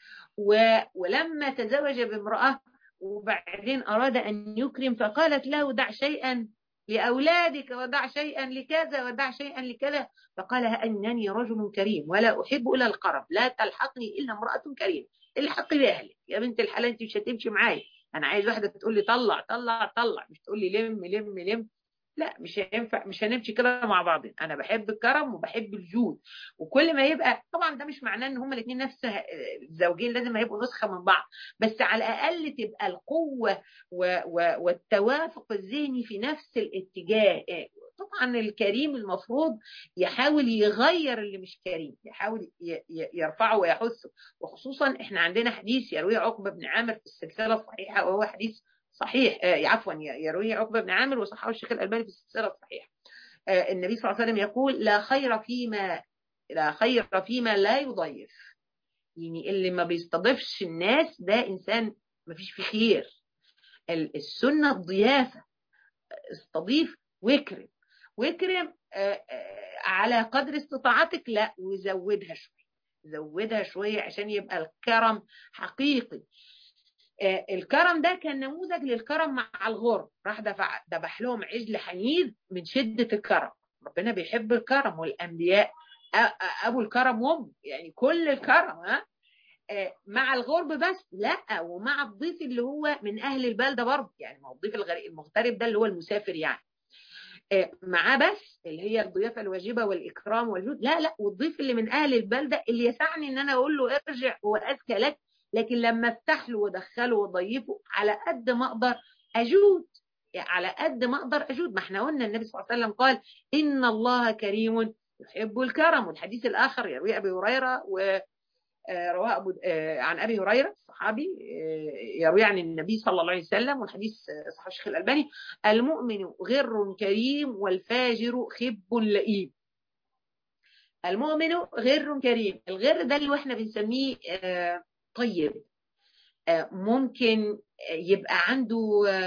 ولما تزوج بامرأة وبعدين أراد أن يكرم فقالت له دع شيئا لأولادك ودع شيئا لكذا ودع شيئا لكذا، فقال أنني رجل كريم ولا أحب إلا القرب، لا تلحقني إلا امرأة كريمة، الحقي بأهلك يا بنت الحلال، أنت مش هتمشي معايا، أنا عايز واحدة تقول لي طلع طلع طلع، مش تقول لي لم لم لم، لا مش هينفع، مش هنمشي كده مع بعض. انا بحب الكرم وبحب الجود، وكل ما يبقى طبعا ده مش معناه ان هما الاثنين نفس الزوجين لازم يبقوا نسخه من بعض، بس على الاقل تبقى القوه و و والتوافق الذهني في نفس الاتجاه. طبعا الكريم المفروض يحاول يغير اللي مش كريم، يحاول يرفعه ويحثه، وخصوصا احنا عندنا حديث يرويه عقبه بن عامر في السلسله الصحيحه، وهو حديث صحيح، آه عفوا يرويه عقبه بن عامر وصححه الشيخ الألباني في السلسله الصحيحه. آه النبي صلى الله عليه وسلم يقول لا خير فيما لا خير فيما لا يضيف، يعني اللي ما بيستضيفش الناس ده انسان ما فيش فيه خير. السنه الضيافه، استضيف واكرم، واكرم آه آه على قدر استطاعتك، لا وزودها شويه، زودها شويه عشان يبقى الكرم حقيقي. الكرم ده كان نموذج للكرم مع الغر، راح دفع ذبح لهم عجل حنيذ من شدة الكرم. ربنا بيحب الكرم، والأنبياء أبو الكرم هم، يعني كل الكرم. ها مع الغرب بس، لا، ومع الضيف اللي هو من اهل البلده برضه، يعني ما هو الضيف المغترب ده اللي هو المسافر يعني معاه بس اللي هي الضيافه الواجبه والاكرام والجود، لا لا، والضيف اللي من اهل البلده اللي يسعني ان انا اقول له ارجع وازكى لك، لكن لما افتح له وادخله واضيفه على قد ما اقدر اجود، يعني على قد ما اقدر اجود. ما احنا قلنا النبي صلى الله عليه وسلم قال ان الله كريم يحب الكرم، والحديث الاخر يروي ابي هريره و رواه أبو عن ابي هريره الصحابي يروي عن النبي صلى الله عليه وسلم، والحديث صحيح الشيخ الالباني: المؤمن غر كريم والفاجر خب لئيم. المؤمن غر كريم، الغر ده اللي احنا بنسميه طيب، ممكن يبقى عنده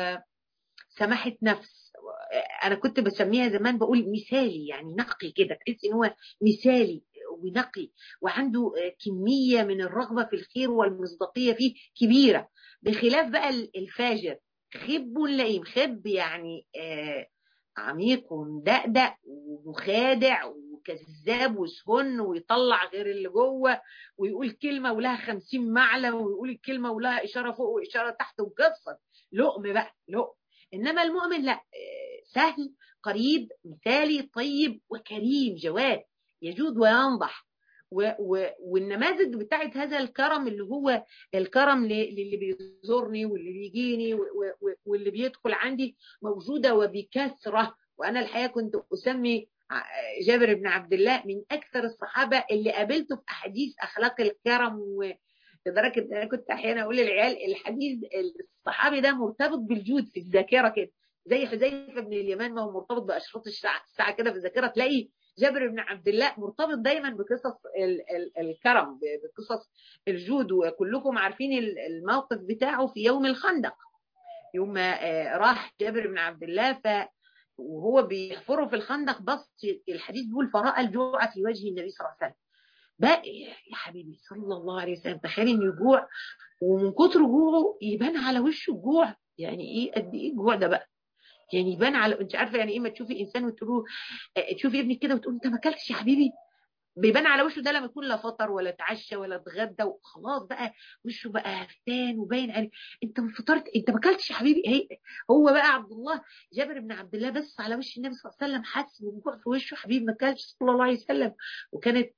سماحه نفس، انا كنت بسميها زمان بقول مثالي، يعني نقي كده، تحس ان هو مثالي ونقي وعنده كميه من الرغبه في الخير والمصداقيه فيه كبيره، بخلاف بقى الفاجر خب لئيم. خب يعني آه عميق ومدقدق ومخادع وكذاب وسهن، ويطلع غير اللي جوه، ويقول كلمه ولها خمسين معنى، ويقول الكلمه ولها اشاره فوق واشاره تحت، وقصه لقم بقى لقم. انما المؤمن لا، سهل قريب مثالي طيب وكريم جواد، يجود وينضح. و و والنماذج بتاعت هذا الكرم اللي هو الكرم للي بيزورني واللي بيجيني واللي بيدخل عندي موجودة وبكثرة. وأنا الحقيقة كنت أسمي جابر بن عبد الله من أكثر الصحابة اللي قابلته في أحاديث أخلاق الكرم، و لدرجة إن أنا كنت أحيانا أقول للعيال الحديث الصحابي ده مرتبط بالجود في الذاكرة كده، زي حذيفة بن اليمان ما هو مرتبط بأشراط الساعة الساعة كده في الذاكرة، تلاقي جابر بن عبد الله مرتبط دايما بقصص ال ال الكرم، بقصص الجود. وكلكم عارفين الموقف بتاعه في يوم الخندق، يوم ما راح جابر بن عبد الله ف وهو بيحفروا في الخندق، بص الحديث بيقول فرأى الجوع في وجه النبي صلى الله عليه وسلم. بقى يا حبيبي صلى الله عليه وسلم، تخيل انه يجوع ومن كتر جوعه يبان على وشه الجوع، يعني ايه قد ايه الجوع ده بقى، يعني يبان على، انت عارفه يعني ايه ما تشوفي انسان وتقول له تشوفي ابنك كده وتقول انت ما اكلتش يا حبيبي، بيبان على وشه ده لما يكون لا فطر ولا اتعشى ولا اتغدى وخلاص بقى وشه بقى هفتان وباين عليه انت ما فطرت انت ما اكلتش يا حبيبي. هي هو بقى عبد الله جابر بن عبد الله بس على وش النبي صلى الله عليه وسلم حس بالجوع في وشه، حبيبي ما اكلتش صلى الله عليه وسلم، وكانت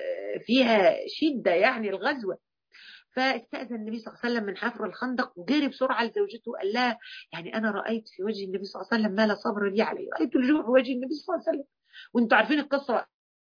فيها شده يعني الغزوه. فاستأذن النبي صلى الله عليه وسلم من حفر الخندق وجري بسرعة لزوجته وقال لها يعني أنا رأيت في وجه النبي صلى الله عليه وسلم ما لا صبر لي عليه، رأيت الجوع في وجه النبي صلى الله عليه وسلم. وانتوا عارفين القصة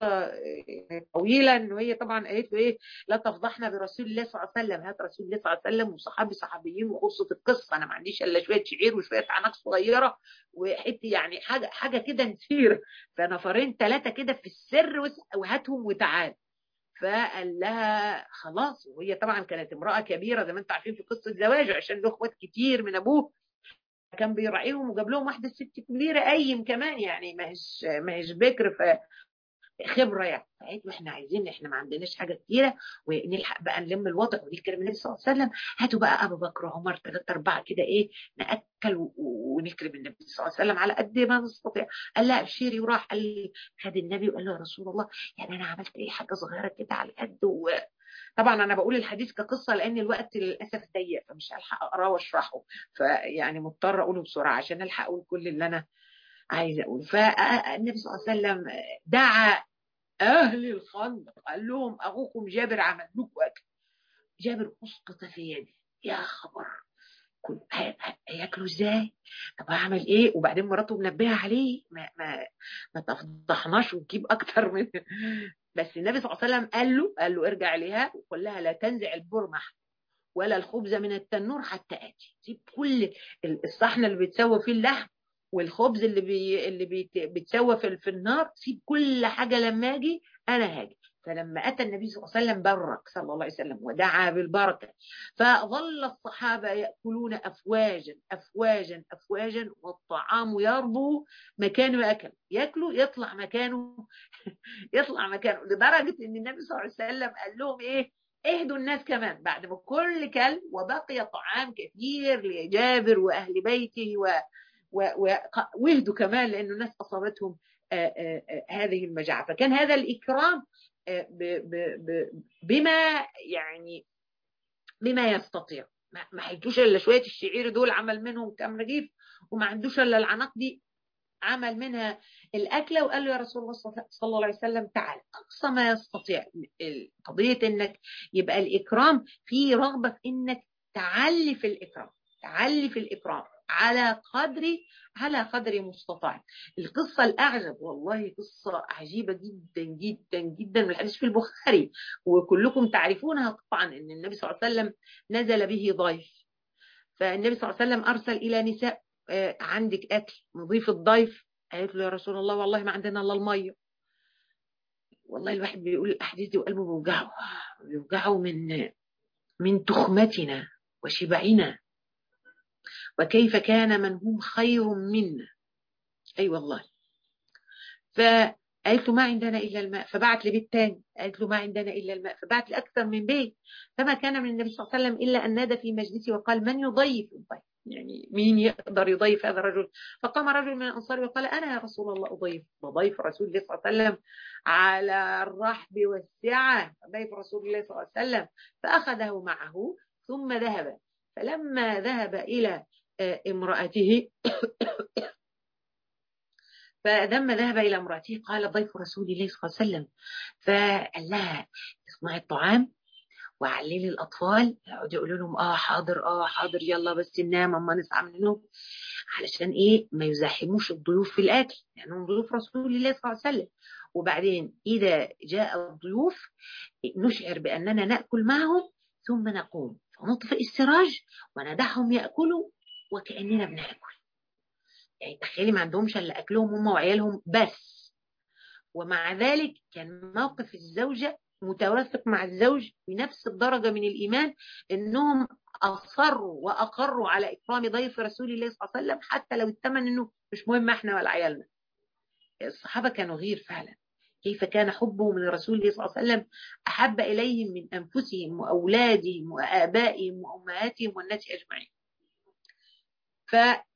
طويلة انه هي طبعا قالت له ايه لا تفضحنا برسول الله صلى الله عليه وسلم، هات رسول الله صلى الله عليه وسلم وصحابي صحابيين وقصة القصة، انا ما عنديش الا شوية شعير وشوية عناق صغيرة وحتى يعني حاجة حاجة كده نسير، فنفرين ثلاثة كده في السر وهاتهم وتعال. فقال لها خلاص، وهي طبعا كانت امرأة كبيرة زي ما انتم عارفين في قصة زواجه عشان له اخوات كتير من ابوه، كان بيراعيهم وجاب لهم واحدة ست كبيرة ايم كمان، يعني ما هيش ما هيش بكر فخبرة يعني. فقالت له احنا عايزين، احنا ما عندناش حاجة كتيرة ونلحق بقى نلم الوضع، ودي كلام النبي صلى الله عليه وسلم، هاتوا بقى ابو بكر وعمر ثلاثة أربعة كده ايه نأكل ونكرم النبي صلى الله عليه وسلم على قد ما نستطيع. قال لا ابشري، وراح قال لي خد النبي وقال له يا رسول الله يعني انا عملت ايه حاجة صغيرة كده على قد. طبعا انا بقول الحديث كقصه لان الوقت للاسف ضيق فمش هلحق اقراه واشرحه، فيعني مضطر اقوله بسرعه عشان الحق اقول كل اللي انا عايزه اقوله. فالنبي صلى الله عليه وسلم دعا اهل الخندق قال لهم اخوكم جابر عمل لكم اكل. جابر اسقط في يدي، يا خبر هياكلوا ازاي؟ طب هعمل ايه؟ وبعدين مراته منبهه عليه ما ما ما تفضحناش وتجيب اكتر من بس النبي صلى الله عليه وسلم قال له قال له ارجع لها وقال لها لا تنزع البرمح ولا الخبز من التنور حتى اتي، سيب كل الصحن اللي بيتسوى فيه اللحم والخبز اللي بي اللي بيت بيتسوى في, في النار، سيب كل حاجه لما اجي انا هاجي. فلما اتى النبي صلى الله عليه وسلم برك صلى الله عليه وسلم ودعا بالبركه، فظل الصحابه ياكلون افواجا افواجا افواجا والطعام يربو مكانه اكل، ياكلوا يطلع مكانه يطلع مكانه، لدرجه ان النبي صلى الله عليه وسلم قال لهم ايه اهدوا الناس كمان بعد ما كل كل وبقي طعام كثير لجابر واهل بيته و واهدوا كمان لانه الناس اصابتهم آآ آآ هذه المجاعه. فكان هذا الاكرام ب ب ب بما يعني بما يستطيع. ما حلتوش الا شويه الشعير دول عمل منهم كام رغيف، وما عندوش الا العناق دي عمل منها الاكله، وقال له يا رسول الله صلى الله عليه وسلم تعال. اقصى ما يستطيع. قضيه انك يبقى الاكرام في رغبه في انك تعلي في الاكرام، تعلي في الاكرام على قدر على قدر مستطاع. القصه الاعجب والله قصه عجيبه جدا جدا جدا من الحديث في البخاري، وكلكم تعرفونها طبعا، ان النبي صلى الله عليه وسلم نزل به ضيف، فالنبي صلى الله عليه وسلم ارسل الى نساء آه عندك اكل نضيف الضيف. قالت له يا رسول الله والله ما عندنا الا الميه. والله الواحد بيقول الاحاديث دي وقلبه بيوجعه، بيوجعه من من تخمتنا وشبعنا، وكيف كان من هم خير منا. اي أيوة والله. فقالت له ما عندنا الا الماء، فبعت لبيت تاني قالت له ما عندنا الا الماء، فبعت لاكثر من بيت. فما كان من النبي صلى الله عليه وسلم الا ان نادى في مجلسه وقال من يضيف الضيف، يعني مين يقدر يضيف هذا الرجل؟ فقام رجل من الانصار وقال انا يا رسول الله اضيف. وضيف رسول الله صلى الله عليه وسلم على الرحب والسعه، ضيف رسول الله صلى الله عليه وسلم. فاخذه معه ثم ذهب. فلما ذهب الى امراته فلما ذهب الى امراته قال ضيف رسول الله صلى الله عليه وسلم، فقال لها اصنعي الطعام وعللي الاطفال، يقعدوا يقولوا لهم اه حاضر اه حاضر يلا بس ننام اما نصحى من النوم، علشان ايه ما يزاحموش الضيوف في الاكل لانهم يعني ضيوف رسول الله صلى الله عليه وسلم. وبعدين اذا جاء الضيوف نشعر باننا ناكل معهم ثم نقوم فنطفئ السراج وندعهم ياكلوا وكاننا بناكل. يعني تخيلي ما عندهمش الا اكلهم هم وعيالهم بس، ومع ذلك كان موقف الزوجه متوافق مع الزوج بنفس الدرجه من الايمان، انهم اصروا واقروا على اكرام ضيف رسول الله صلى الله عليه وسلم حتى لو الثمن انه مش مهم احنا ولا عيالنا. الصحابه كانوا غير فعلا، كيف كان حبهم لرسول الله صلى الله عليه وسلم احب اليهم من انفسهم واولادهم وابائهم وامهاتهم والناس اجمعين. ف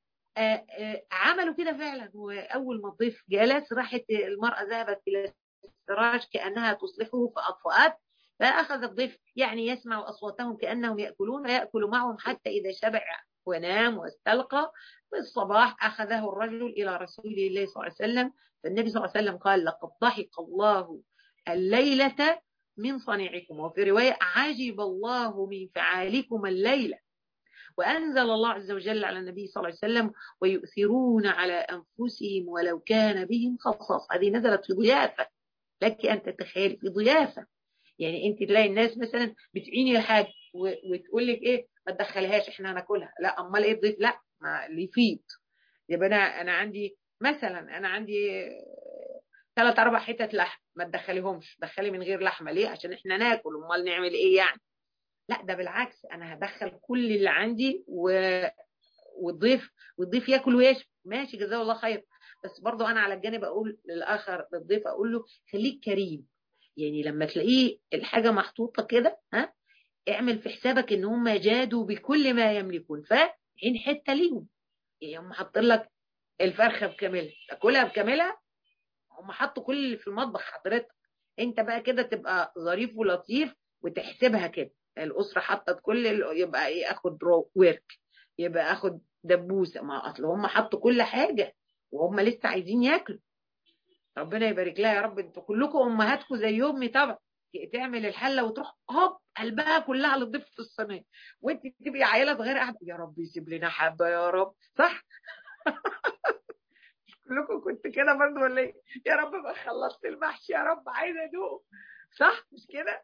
عملوا كده فعلا. واول ما الضيف جلس راحت المراه ذهبت الى السراج كانها تصلحه فاطفات، فاخذ الضيف يعني يسمع اصواتهم كانهم ياكلون وياكل معهم حتى اذا شبع ونام واستلقى. في الصباح اخذه الرجل الى رسول الله صلى الله عليه وسلم، فالنبي صلى الله عليه وسلم قال لقد ضحك الله الليله من صنيعكم، وفي روايه عجب الله من فعالكم الليله. وأنزل الله عز وجل على النبي صلى الله عليه وسلم ويؤثرون على أنفسهم ولو كان بهم خصاصة. هذه نزلت في ضيافة، لك أن تتخيل في ضيافة. يعني أنت تلاقي الناس مثلا بتعيني الحاجة وتقول لك إيه ما تدخلهاش إحنا هناكلها، لا أمال إيه تضيف؟ لا ما اللي يفيض. يبقى أنا أنا عندي مثلا أنا عندي ثلاث أربع حتت لحم ما تدخليهمش، دخلي من غير لحمة. ليه؟ عشان إحنا ناكل، أمال نعمل إيه يعني؟ لا ده بالعكس، انا هدخل كل اللي عندي و... والضيف والضيف ياكل ويشبع، ماشي جزاه الله خير. بس برضو انا على الجانب اقول للاخر للضيف اقول له خليك كريم. يعني لما تلاقيه الحاجه محطوطه كده ها اعمل في حسابك ان هم جادوا بكل ما يملكون، فعين حته ليهم. يعني هم حاطين لك الفرخه بكاملها تاكلها بكاملها، هم حطوا كل اللي في المطبخ حضرتك. انت بقى كده تبقى ظريف ولطيف وتحسبها كده. الاسره حطت كل يبقى ايه اخد ورك، يبقى اخد دبوسه. ما اصل هم حطوا كل حاجه وهم لسه عايزين ياكلوا. ربنا يبارك لها يا رب. انتوا كلكم امهاتكم زي امي طبعا، تعمل الحله وتروح هوب قلبها كلها للضيف في الصينيه، وانت تبقي عيله صغيره قاعده يا رب يسيب لنا حبه يا رب. صح؟ كلكم كنت كده برضه ولا ايه؟ يا رب بقى خلصت المحشي يا رب عايزه ادوق. صح مش كده؟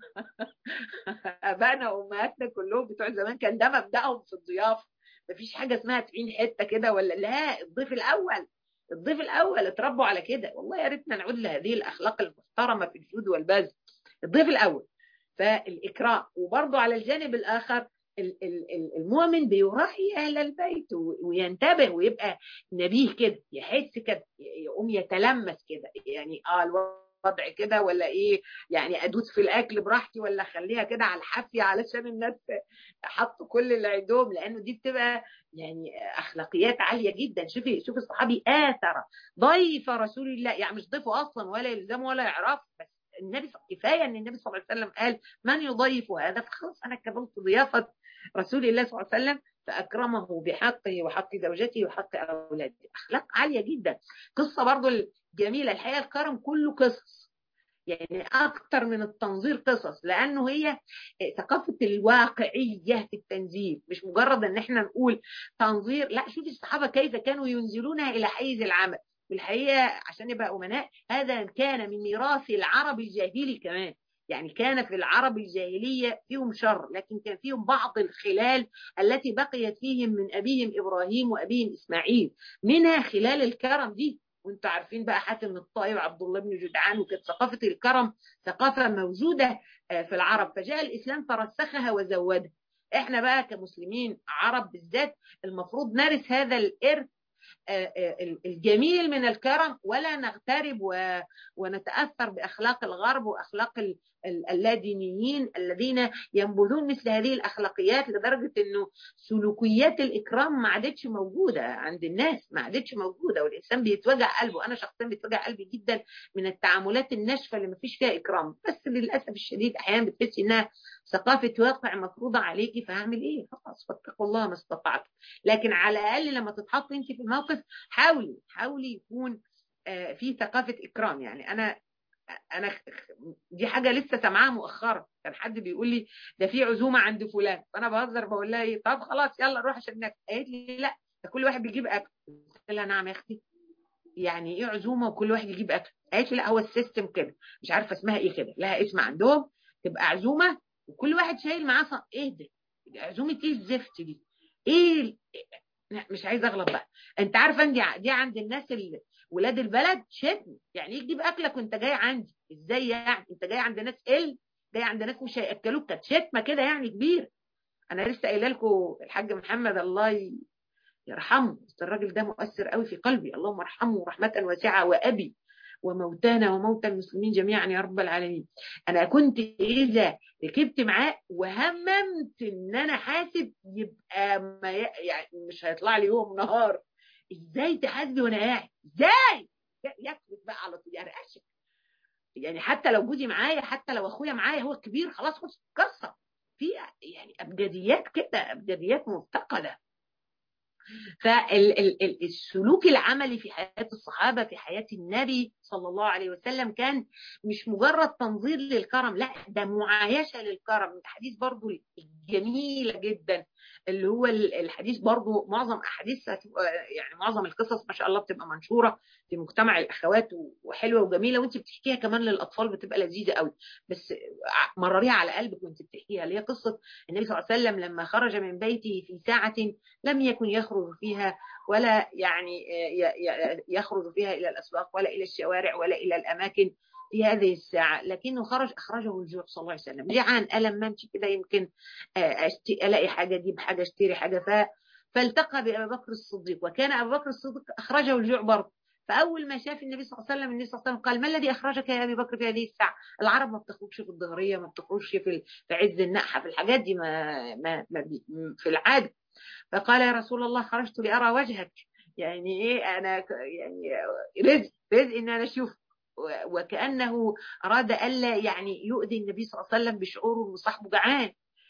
ابائنا وامهاتنا كلهم بتوع زمان كان ده مبدأهم في الضيافه. مفيش حاجه اسمها تعين حته كده ولا لا. الضيف الاول، الضيف الاول اتربوا على كده. والله يا ريتنا نعود لهذه الاخلاق المحترمه في الجود والبذل. الضيف الاول فالاكرام. وبرضه على الجانب الاخر المؤمن بيراعي اهل البيت وينتبه ويبقى نبيه كده، يحس كده، يقوم يتلمس كده. يعني اه الوضع كده ولا ايه؟ يعني ادوس في الاكل براحتي ولا اخليها كده على الحافيه علشان الناس حطوا كل اللي عندهم؟ لانه دي بتبقى يعني اخلاقيات عاليه جدا. شوفي شوفي الصحابي اثر ضيف رسول الله، يعني مش ضيفه اصلا ولا يلزمه ولا يعرف، بس النبي كفايه ان النبي صلى الله عليه وسلم قال من يضيف هذا، فخلاص انا كملت ضيافه رسول الله صلى الله عليه وسلم، فاكرمه بحقه وحق زوجته وحق اولاده. اخلاق عاليه جدا. قصه برضو الجميله الحقيقه، الكرم كله قصص، يعني اكتر من التنظير قصص، لانه هي ثقافه الواقعيه في التنزيل، مش مجرد ان احنا نقول تنظير. لا، شوف الصحابه كيف كانوا ينزلونها الى حيز العمل. بالحقيقه عشان نبقى امناء، هذا كان من ميراث العرب الجاهلي كمان. يعني كان في العرب الجاهليه فيهم شر، لكن كان فيهم بعض الخلال التي بقيت فيهم من ابيهم ابراهيم وابيهم اسماعيل، منها خلال الكرم دي. وانتم عارفين بقى حاتم الطائي وعبد الله بن جدعان، وكانت ثقافه الكرم ثقافه موجوده في العرب، فجاء الاسلام فرسخها وزودها. احنا بقى كمسلمين عرب بالذات المفروض نرث هذا الارث الجميل من الكرم، ولا نغترب ونتاثر باخلاق الغرب واخلاق اللادينيين الذين ينبذون مثل هذه الاخلاقيات، لدرجه انه سلوكيات الاكرام ما عادتش موجوده عند الناس، ما عادتش موجوده، والانسان بيتوجع قلبه. انا شخصيا بيتوجع قلبي جدا من التعاملات الناشفه اللي ما فيش فيها اكرام، بس للاسف الشديد احيانا بتحسي انها ثقافه واقع مفروضه عليكي، فهعمل ايه؟ خلاص فاتقوا الله ما استطعتم. لكن على الاقل لما تتحطي انت في الموقف حاولي حاولي يكون في ثقافه اكرام. يعني انا انا دي حاجه لسه سامعاها مؤخرا، كان حد بيقول لي ده في عزومه عند فلان، فانا بهزر بقول لها ايه، طب خلاص يلا نروح عشان ناكل. قالت لي لا، ده كل واحد بيجيب اكل. قلت لها نعم يا اختي، يعني ايه عزومه وكل واحد يجيب اكل؟ قالت لي لا، هو السيستم كده، مش عارفه اسمها ايه كده، لها اسم عندهم، تبقى عزومه وكل واحد شايل معاه ص... ايه ده؟ عزومه ايه الزفت دي؟ ايه؟ لا مش عايزه اغلط بقى. انت عارفه ان دي, دي عند الناس اللي ولاد البلد شتم، يعني يجيب اكلك وانت جاي عندي ازاي؟ يعني انت جاي عند ناس ال جاي عند ناس مش هياكلوك، كانت شتمه كده يعني كبير. انا لسه قايله لكم الحاج محمد الله يرحمه، بس الراجل ده مؤثر قوي في قلبي، اللهم ارحمه رحمه واسعه، وابي وموتانا وموتى المسلمين جميعا يا رب العالمين. انا كنت اذا ركبت معاه وهممت ان انا حاسب، يبقى ما ي... يعني مش هيطلع لي يوم نهار ازاي تحاسبي وانا قاعد؟ ازاي؟ يكبت بقى على طول يعني اشك. يعني حتى لو جوزي معايا، حتى لو اخويا معايا، هو الكبير خلاص خش كسر في يعني ابجديات كده، ابجديات مفتقده. فالسلوك العملي في حياة الصحابة، في حياة النبي صلى الله عليه وسلم، كان مش مجرد تنظير للكرم، لا ده معايشة للكرم. الحديث برضو الجميلة جدا اللي هو الحديث برضو، معظم أحاديث يعني معظم القصص ما شاء الله بتبقى منشورة في مجتمع الأخوات وحلوة وجميلة، وانت بتحكيها كمان للأطفال بتبقى لذيذة قوي، بس مرريها على قلبك وانت بتحكيها، اللي هي قصة النبي صلى الله عليه وسلم لما خرج من بيته في ساعة لم يكن يخرج فيها، ولا يعني يخرج فيها إلى الأسواق ولا إلى الشوارع ولا إلى الأماكن في هذه الساعة، لكنه خرج أخرجه الجوع صلى الله عليه وسلم. جعان ألم ممشي كده، يمكن ألاقي حاجة، أجيب حاجة، اشتري حاجة. ف... فالتقى بأبي بكر الصديق، وكان أبو بكر الصديق أخرجه الجوع برضه. فأول ما شاف النبي صلى الله عليه وسلم، النبي صلى الله عليه وسلم قال ما الذي أخرجك يا أبي بكر في هذه الساعة؟ العرب ما بتخرجش في الظهرية، ما بتخرجش في في عز النقحة، في الحاجات دي ما, ما... ما... في العادة. فقال يا رسول الله خرجت لأرى وجهك، يعني إيه؟ أنا يعني رزق رزق إن أنا أشوف، وكأنه أراد ألا يعني يؤذي النبي صلى الله عليه وسلم بشعوره إن صاحبه جعان.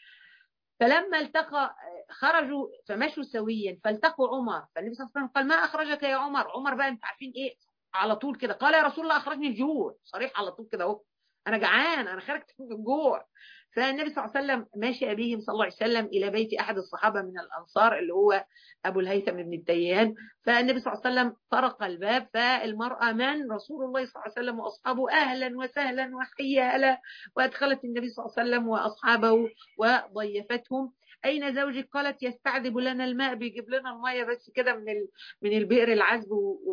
فلما التقى خرجوا فمشوا سويا، فالتقوا عمر، فالنبي صلى الله عليه وسلم قال ما أخرجك يا عمر؟ عمر بقى أنت عارفين إيه على طول كده، قال يا رسول الله أخرجني الجوع، صريح على طول كده أهو، أنا جعان، أنا خرجت من الجوع. فالنبي صلى الله عليه وسلم ماشي بهم صلى الله عليه وسلم إلى بيت أحد الصحابة من الأنصار اللي هو أبو الهيثم بن الديان. فالنبي صلى الله عليه وسلم طرق الباب، فالمرأة من رسول الله صلى الله عليه وسلم وأصحابه، أهلا وسهلا وحيا هلا، وأدخلت النبي صلى الله عليه وسلم وأصحابه وضيفتهم. أين زوجك؟ قالت يستعذب لنا الماء، بيجيب لنا المية بس كده من من البئر العذب،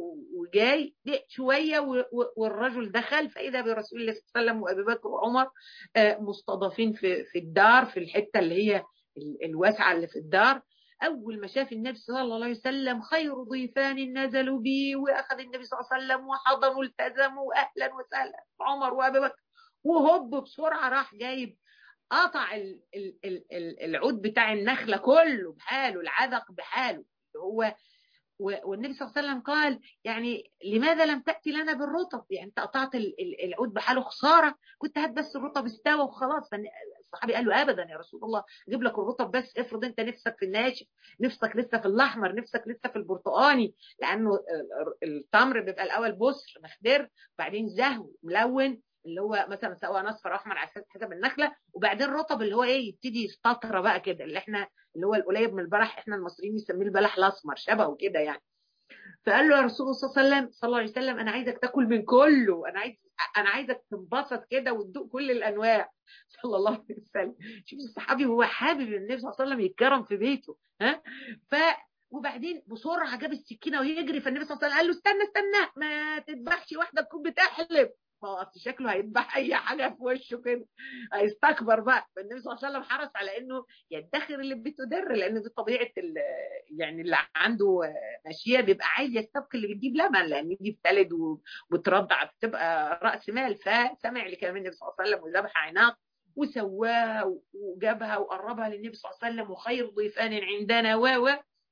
وجاي شوية والرجل دخل، فإذا برسول الله صلى الله عليه وسلم وأبي بكر وعمر مستضافين في في الدار، في الحتة اللي هي الواسعة اللي في الدار. أول ما شاف النبي صلى الله عليه وسلم خير ضيفان نزلوا به، وأخذ النبي صلى الله عليه وسلم وحضنوا التزموا أهلا وسهلا عمر وأبي بكر، وهب بسرعة راح جايب قطع العود بتاع النخلة كله بحاله، العذق بحاله، هو والنبي صلى الله عليه وسلم قال يعني لماذا لم تأتي لنا بالرطب؟ يعني انت قطعت العود بحاله خسارة، كنت هات بس الرطب استوى وخلاص. فالصحابي قال له ابدا يا رسول الله، اجيب لك الرطب بس افرض انت نفسك في الناشف، نفسك لسه في الاحمر، نفسك لسه في البرتقاني، لانه التمر بيبقى الاول بصر مخضر، بعدين زهو ملون اللي هو مثلا سواء اصفر احمر على حسب النخله، وبعدين رطب اللي هو ايه يبتدي يستطر بقى كده، اللي احنا اللي هو القليب من البلح، احنا المصريين بنسميه البلح الاسمر شبهه كده يعني. فقال له يا رسول الله صلى الله عليه وسلم صلى الله عليه وسلم انا عايزك تاكل من كله، انا عايز انا عايزك تنبسط كده وتدوق كل الانواع صلى الله عليه وسلم. شوف الصحابي هو حابب النبي صلى الله عليه وسلم يتكرم في بيته. ها ف وبعدين بسرعه جاب السكينه ويجري، فالنبي صلى الله عليه وسلم قال له استنى استنى ما تذبحش واحده تكون بتحلب، ما هو اصل شكله هيذبح اي حاجه في وشه كده هيستكبر بقى. فالنبي صلى الله عليه وسلم حرص على انه يدخر اللي بتدر، لان دي طبيعه يعني اللي عنده ماشيه بيبقى عايز يستبقي اللي بتجيب لبن، لان دي بتلد وبترضع بتبقى راس مال. فسمع لكلام النبي صلى الله عليه وسلم وذبح عناق وسواها وجابها وقربها للنبي صلى الله عليه وسلم، وخير ضيفان عندنا و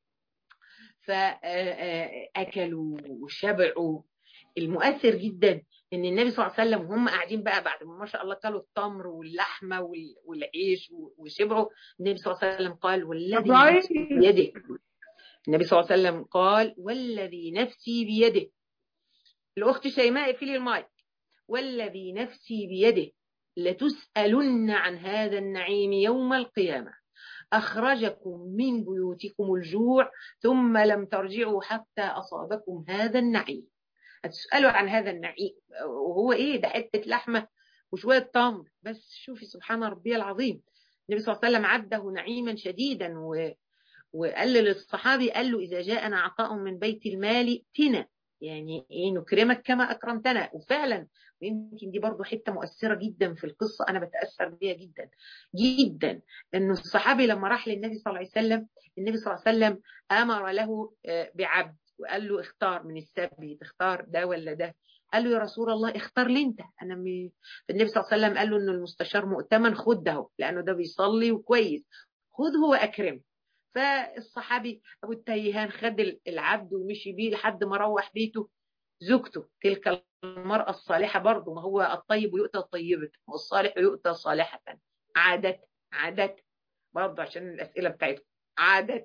فاكلوا وشبعوا. المؤثر جدا ان النبي صلى الله عليه وسلم وهم قاعدين بقى بعد ما ما شاء الله كلوا التمر واللحمه والعيش وشبعوا، النبي صلى الله عليه وسلم قال والذي نفسي بيده، النبي صلى الله عليه وسلم قال والذي نفسي بيده، الاخت شيماء في لي المايك، والذي نفسي بيده لتسألن عن هذا النعيم يوم القيامة، أخرجكم من بيوتكم الجوع ثم لم ترجعوا حتى أصابكم هذا النعيم. هتسألوا عن هذا النعيم وهو إيه؟ ده حتة لحمة وشوية تمر بس. شوفي سبحان ربي العظيم، النبي صلى الله عليه وسلم عده نعيما شديدا و... وقال للصحابي قال له إذا جاءنا عطاء من بيت المال تنا، يعني إيه نكرمك كما أكرمتنا. وفعلا ويمكن دي برضو حتة مؤثرة جدا في القصة أنا بتأثر بيها جدا جدا، إنه الصحابي لما راح للنبي صلى الله عليه وسلم، النبي صلى الله عليه وسلم أمر له بعبد وقال له اختار من السبي، تختار ده ولا ده؟ قال له يا رسول الله اختار لي انت، انا م... فالنبي صلى الله عليه وسلم قال له انه المستشار مؤتمن، خد ده لانه ده بيصلي وكويس، خذه واكرمه. فالصحابي ابو التيهان خد العبد ومشي بيه لحد ما روح بيته. زوجته تلك المرأة الصالحة برضه، ما هو الطيب يؤتى طيبة والصالح يؤتى صالحة، عادت عادت برضه عشان الأسئلة بتاعتكم عادت.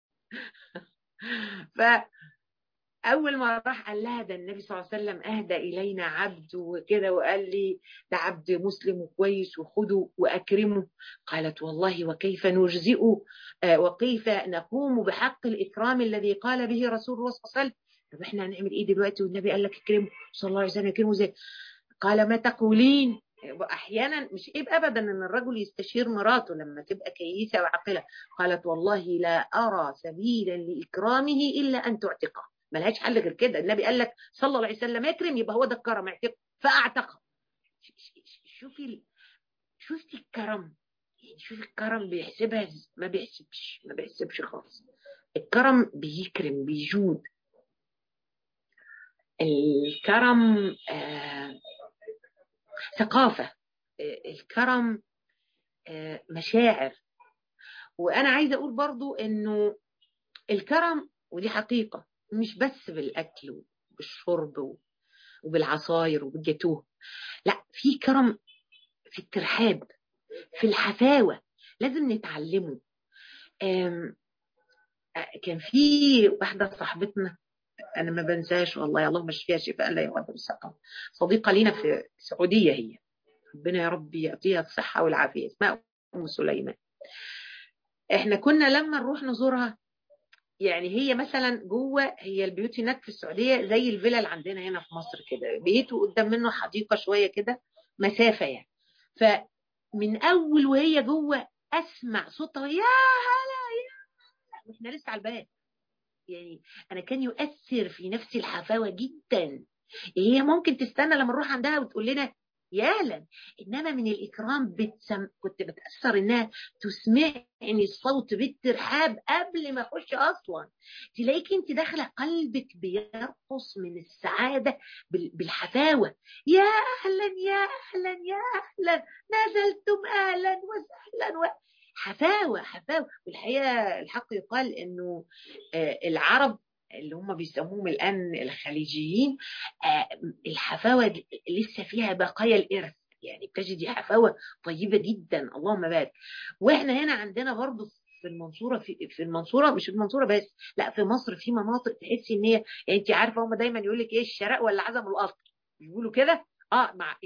فأول ما راح قال لها ده النبي صلى الله عليه وسلم أهدى إلينا عبد وكده، وقال لي ده عبد مسلم وكويس وخده وأكرمه. قالت والله وكيف نجزئه وكيف نقوم بحق الإكرام الذي قال به رسول الله صلى الله عليه وسلم؟ طب احنا هنعمل ايه دلوقتي والنبي قال لك اكرمه صلى الله عليه وسلم، اكرمه ازاي؟ قال ما تقولين؟ احيانا مش عيب ابدا ان الرجل يستشير مراته لما تبقى كيسه وعاقله. قالت والله لا ارى سبيلا لاكرامه الا ان تعتقه، ملهاش حل غير كده. النبي قال لك صلى الله عليه وسلم اكرم، يبقى هو ده الكرم، اعتقه فاعتقه. شوفي شفتي الكرم، شوفي الكرم بيحسبها ما بيحسبش ما بيحسبش خالص. الكرم بيكرم بيجود. الكرم آه ثقافة، آه الكرم آه مشاعر. وأنا عايزة أقول برضو إنه الكرم ودي حقيقة مش بس بالأكل وبالشرب وبالعصاير وبالجاتوه، لا، في كرم في الترحاب، في الحفاوة، لازم نتعلمه. كان في واحدة صاحبتنا أنا ما بنساش والله، اللهم اشفيها شفاء لا يغادر سقما، صديقة لينا في السعودية، هي ربنا يا رب يعطيها الصحة والعافية، اسمها أم سليمان. احنا كنا لما نروح نزورها يعني هي مثلا جوه، هي البيوت هناك في السعودية زي الفيلا اللي عندنا هنا في مصر كده، بيته قدام منه حديقة شوية كده مسافة يعني. فمن أول وهي جوه أسمع صوتها يا هلا يا، واحنا لسه على الباب. يعني أنا كان يؤثر في نفسي الحفاوة جدا. هي ممكن تستنى لما نروح عندها وتقول لنا يالا، انما من الاكرام بتسم... كنت بتاثر انها تسمعني الصوت بالترحاب قبل ما اخش اصلا. تلاقيك انت داخله قلبك بيرقص من السعاده بالحفاوه. يا اهلا يا اهلا يا اهلا نزلتم اهلا وسهلا و... حفاوه حفاوه. والحقيقه الحق يقال انه العرب اللي هم بيسموهم الآن الخليجيين، الحفاوة لسه فيها بقايا الإرث، يعني بتجدي حفاوة طيبة جدا اللهم بارك. واحنا هنا عندنا برضو في المنصورة، في, في المنصورة مش في المنصورة بس، لا في مصر في مناطق تحسي ان هي، يعني انت عارفة هم دايما يقول لك ايه، الشراء ولا عزم القطر، بيقولوا كده. اه مع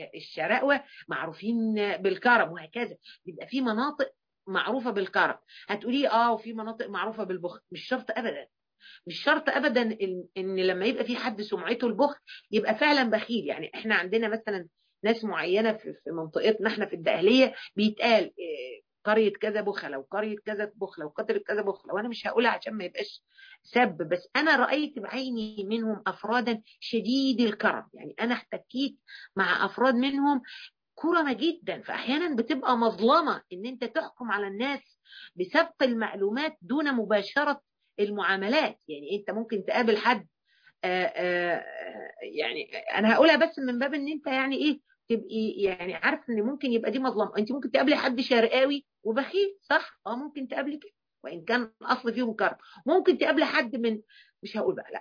الشراء معروفين بالكرم وهكذا. بيبقى في مناطق معروفة بالكرم، هتقولي اه وفي مناطق معروفة بالبخل. مش شرط ابدا، مش شرط ابدا ان, إن لما يبقى في حد سمعته البخل يبقى فعلا بخيل. يعني احنا عندنا مثلا ناس معينه في, في منطقتنا احنا في الدقهليه بيتقال إيه، قريه كذا بخله وقريه كذا بخله وقريه كذا بخله، وانا مش هقولها عشان ما يبقاش سب، بس انا رايت بعيني منهم افرادا شديد الكرم. يعني انا احتكيت مع افراد منهم كرمة جدا، فاحيانا بتبقى مظلمه ان انت تحكم على الناس بسبق المعلومات دون مباشره المعاملات. يعني انت ممكن تقابل حد آآ آآ يعني انا هقولها بس من باب ان انت يعني ايه تبقي يعني عارف ان ممكن يبقى دي مظلمه. انت ممكن تقابلي حد شرقاوي وبخيل، صح؟ اه ممكن تقابلي كده وان كان اصل فيهم كرم. ممكن تقابلي حد من، مش هقول بقى لا،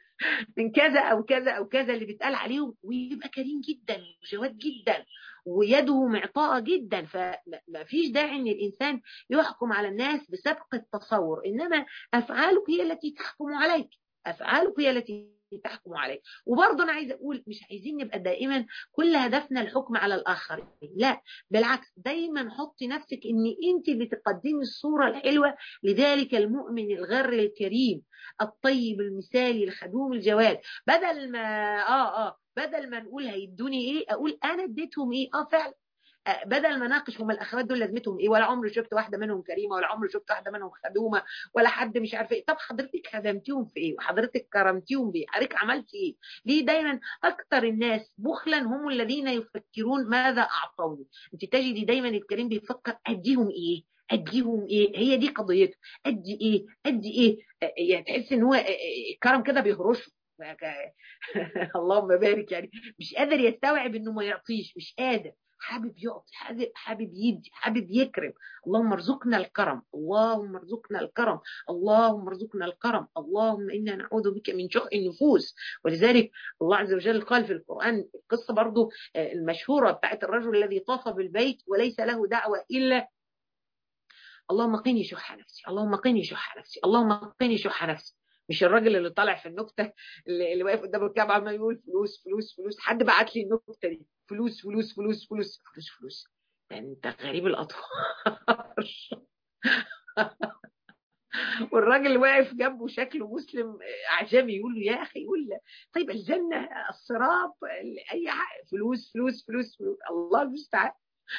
من كذا او كذا او كذا اللي بيتقال عليهم، ويبقى كريم جدا وجواد جدا ويده معطاءه جدا. فما فيش داعي ان الانسان يحكم على الناس بسبق التصور، انما افعالك هي التي تحكم عليك، افعالك هي التي تحكم عليك. وبرضه انا عايزه اقول مش عايزين نبقى دائما كل هدفنا الحكم على الاخرين، لا بالعكس، دايما حطي نفسك ان انت اللي تقدمي الصوره الحلوه لذلك المؤمن الغر الكريم الطيب المثالي الخدوم الجواد. بدل ما اه اه بدل ما نقول هيدوني ايه اقول انا اديتهم ايه. اه فعلا، آه بدل ما ناقش هم الاخوات دول لازمتهم ايه، ولا عمري شفت واحده منهم كريمه، ولا عمري شفت واحده منهم خدومه، ولا حد مش عارفه ايه. طب حضرتك خدمتيهم في ايه، وحضرتك كرمتيهم بايه، حضرتك عملت ايه؟ ليه دايما اكثر الناس بخلا هم الذين يفكرون ماذا اعطوني؟ انت تجدي دايما الكريم بيفكر اديهم ايه، اديهم ايه، هي دي قضيته، ادي ايه ادي ايه. يعني تحس ان هو الكرم كده بيهرشه اللهم بارك. يعني مش قادر يستوعب انه ما يعطيش، مش قادر، حابب يعطي، حابب حابب يدي، حابب يكرم. اللهم ارزقنا الكرم، اللهم ارزقنا الكرم، اللهم ارزقنا الكرم، اللهم انا نعوذ بك من شح النفوس. ولذلك الله عز وجل قال في القرآن القصة برضو المشهورة بتاعت الرجل الذي طاف بالبيت وليس له دعوة إلا اللهم قني شح نفسي، اللهم قني شح نفسي، اللهم قني شح نفسي. مش الراجل اللي طالع في النكته اللي, اللي واقف قدام الكعبه عمال يقول فلوس فلوس فلوس. حد بعت لي النكته دي، فلوس فلوس فلوس فلوس فلوس فلوس. يعني انت غريب الاطوار والراجل اللي واقف جنبه شكله مسلم اعجمي يقول له يا اخي، يقول له طيب الجنه الصراط اي حاجه، فلوس فلوس فلوس فلوس. الله المستعان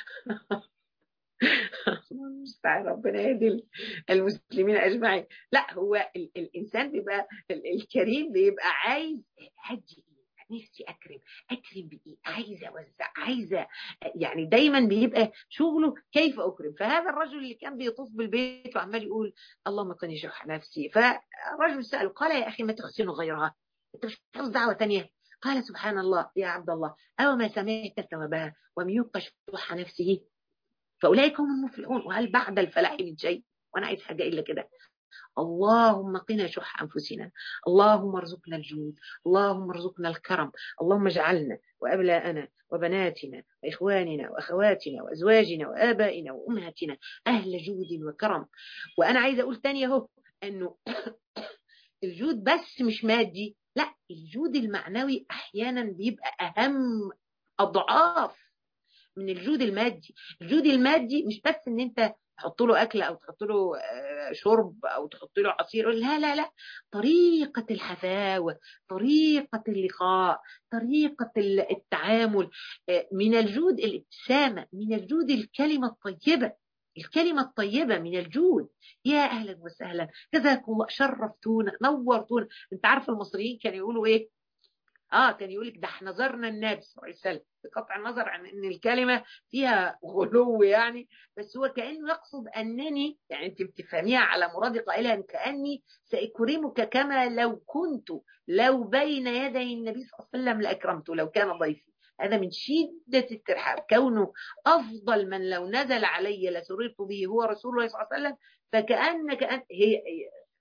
المستعان، ربنا يهدي المسلمين اجمعين. لا هو ال الانسان بيبقى الكريم بيبقى عايز هدي ايه، نفسي اكرم، اكرم بايه، عايزه اوزع، عايزه، يعني دايما بيبقى شغله كيف اكرم. فهذا الرجل اللي كان بيطوف بالبيت وعمال يقول اللهم قني شح نفسي، فالرجل سأله قال يا اخي ما تحسن غيرها، انت مش عاوز دعوه ثانيه؟ قال سبحان الله يا عبد الله، او ما سمعت ثوابها ومن يوق شح نفسه فأولئك هم المفلحون. وهل بعد الفلاح من شيء؟ وأنا عايز حاجة إلا كده. اللهم قنا شح أنفسنا، اللهم ارزقنا الجود، اللهم ارزقنا الكرم، اللهم اجعلنا وأبناءنا وبناتنا وإخواننا وأخواتنا وأزواجنا وآبائنا وأمهاتنا أهل جود وكرم. وأنا عايزة أقول تاني أهو أنه الجود بس مش مادي، لا، الجود المعنوي أحيانا بيبقى أهم أضعاف من الجود المادي. الجود المادي مش بس ان انت تحط له اكل او تحط له شرب او تحط له عصير، لا لا لا، طريقة الحفاوة، طريقة اللقاء، طريقة التعامل. من الجود الابتسامة، من الجود الكلمة الطيبة، الكلمة الطيبة من الجود. يا أهلا وسهلا، جزاكم الله، شرفتونا، نورتونا. انت عارف المصريين كانوا يقولوا ايه؟ اه كان يقول لك ده احنا زرنا النبي صلى الله عليه وسلم، بقطع النظر عن ان الكلمه فيها غلو يعني، بس هو كانه يقصد انني، يعني انت بتفهميها على مراد قائلها، كاني ساكرمك كما لو كنت لو بين يدي النبي صلى الله عليه وسلم لاكرمته لو كان ضيفي. هذا من شده الترحاب، كونه افضل من لو نزل علي لسررت به هو رسول الله صلى الله عليه وسلم. فكأن كأن هي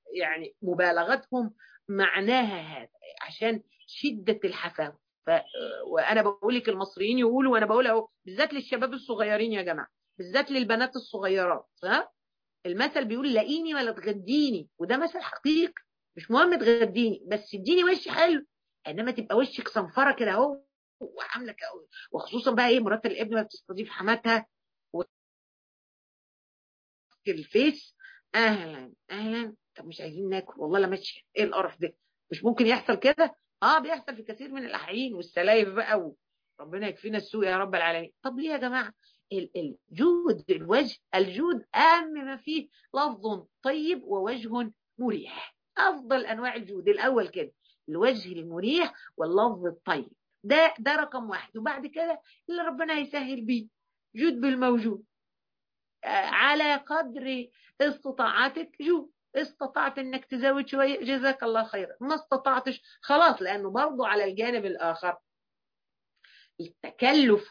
يعني مبالغتهم معناها هذا عشان شدة الحفاوة. ف... وانا بقول لك المصريين يقولوا، وانا بقول اهو بالذات للشباب الصغيرين يا جماعه، بالذات للبنات الصغيرات، ها المثل بيقول لاقيني ولا تغديني، وده مثل حقيقي. مش مهم تغديني بس اديني وش حلو، انما تبقى وشك صنفره كده اهو وعامله كده. وخصوصا بقى ايه مرات الابن ما بتستضيف حماتها الفيس، اهلا اهلا، طب مش عايزين ناكل والله لا ماشي، ايه القرف ده؟ مش ممكن يحصل كده؟ اه بيحصل في كثير من الاحيان، والسلايف بقى و... ربنا يكفينا السوء يا رب العالمين. طب ليه يا جماعه؟ الجود الوجه، الجود اهم ما فيه لفظ طيب ووجه مريح. افضل انواع الجود الاول كده الوجه المريح واللفظ الطيب، ده ده رقم واحد. وبعد كده اللي ربنا يسهل بيه، جود بالموجود على قدر استطاعتك. جو استطعت انك تزود شوية جزاك الله خيرا، ما استطعتش خلاص، لانه برضه على الجانب الاخر التكلف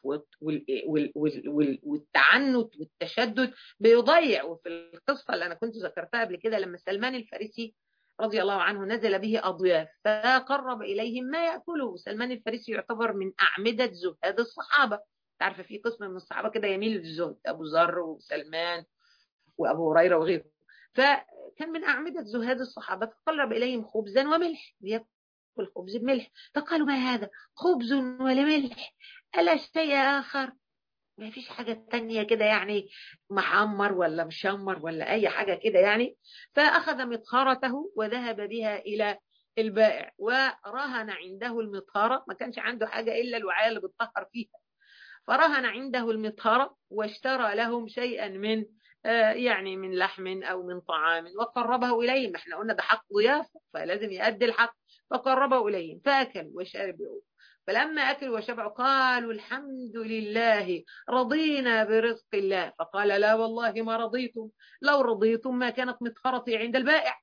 والتعنت والتشدد بيضيع. وفي القصة اللي انا كنت ذكرتها قبل كده لما سلمان الفارسي رضي الله عنه نزل به أضياف فقرب إليهم ما يأكله. سلمان الفارسي يعتبر من أعمدة زهاد الصحابة، تعرف في قسم من الصحابة كده يميل للزهد، أبو ذر وسلمان وأبو هريرة وغيره، فكان من أعمدة زهاد الصحابة. فقرب إليهم خبزا وملح، بيأكل خبز بملح. فقالوا ما هذا؟ خبز وملح، ألا شيء آخر؟ ما فيش حاجة تانية كده يعني محمر ولا مشمر ولا أي حاجة كده يعني. فأخذ مطهرته وذهب بها إلى البائع ورهن عنده المطهرة، ما كانش عنده حاجة إلا الوعاء اللي بتطهر فيها، فرهن عنده المطهرة واشترى لهم شيئا من آه يعني من لحم أو من طعام وقربه إليهم. ما احنا قلنا ده حق ضيافة فلازم يؤدي الحق، فقربه إليهم فأكل وشربوا. فلما أكلوا وشبعوا قالوا الحمد لله رضينا برزق الله. فقال لا والله ما رضيتم، لو رضيتم ما كانت مطهرتي عند البائع.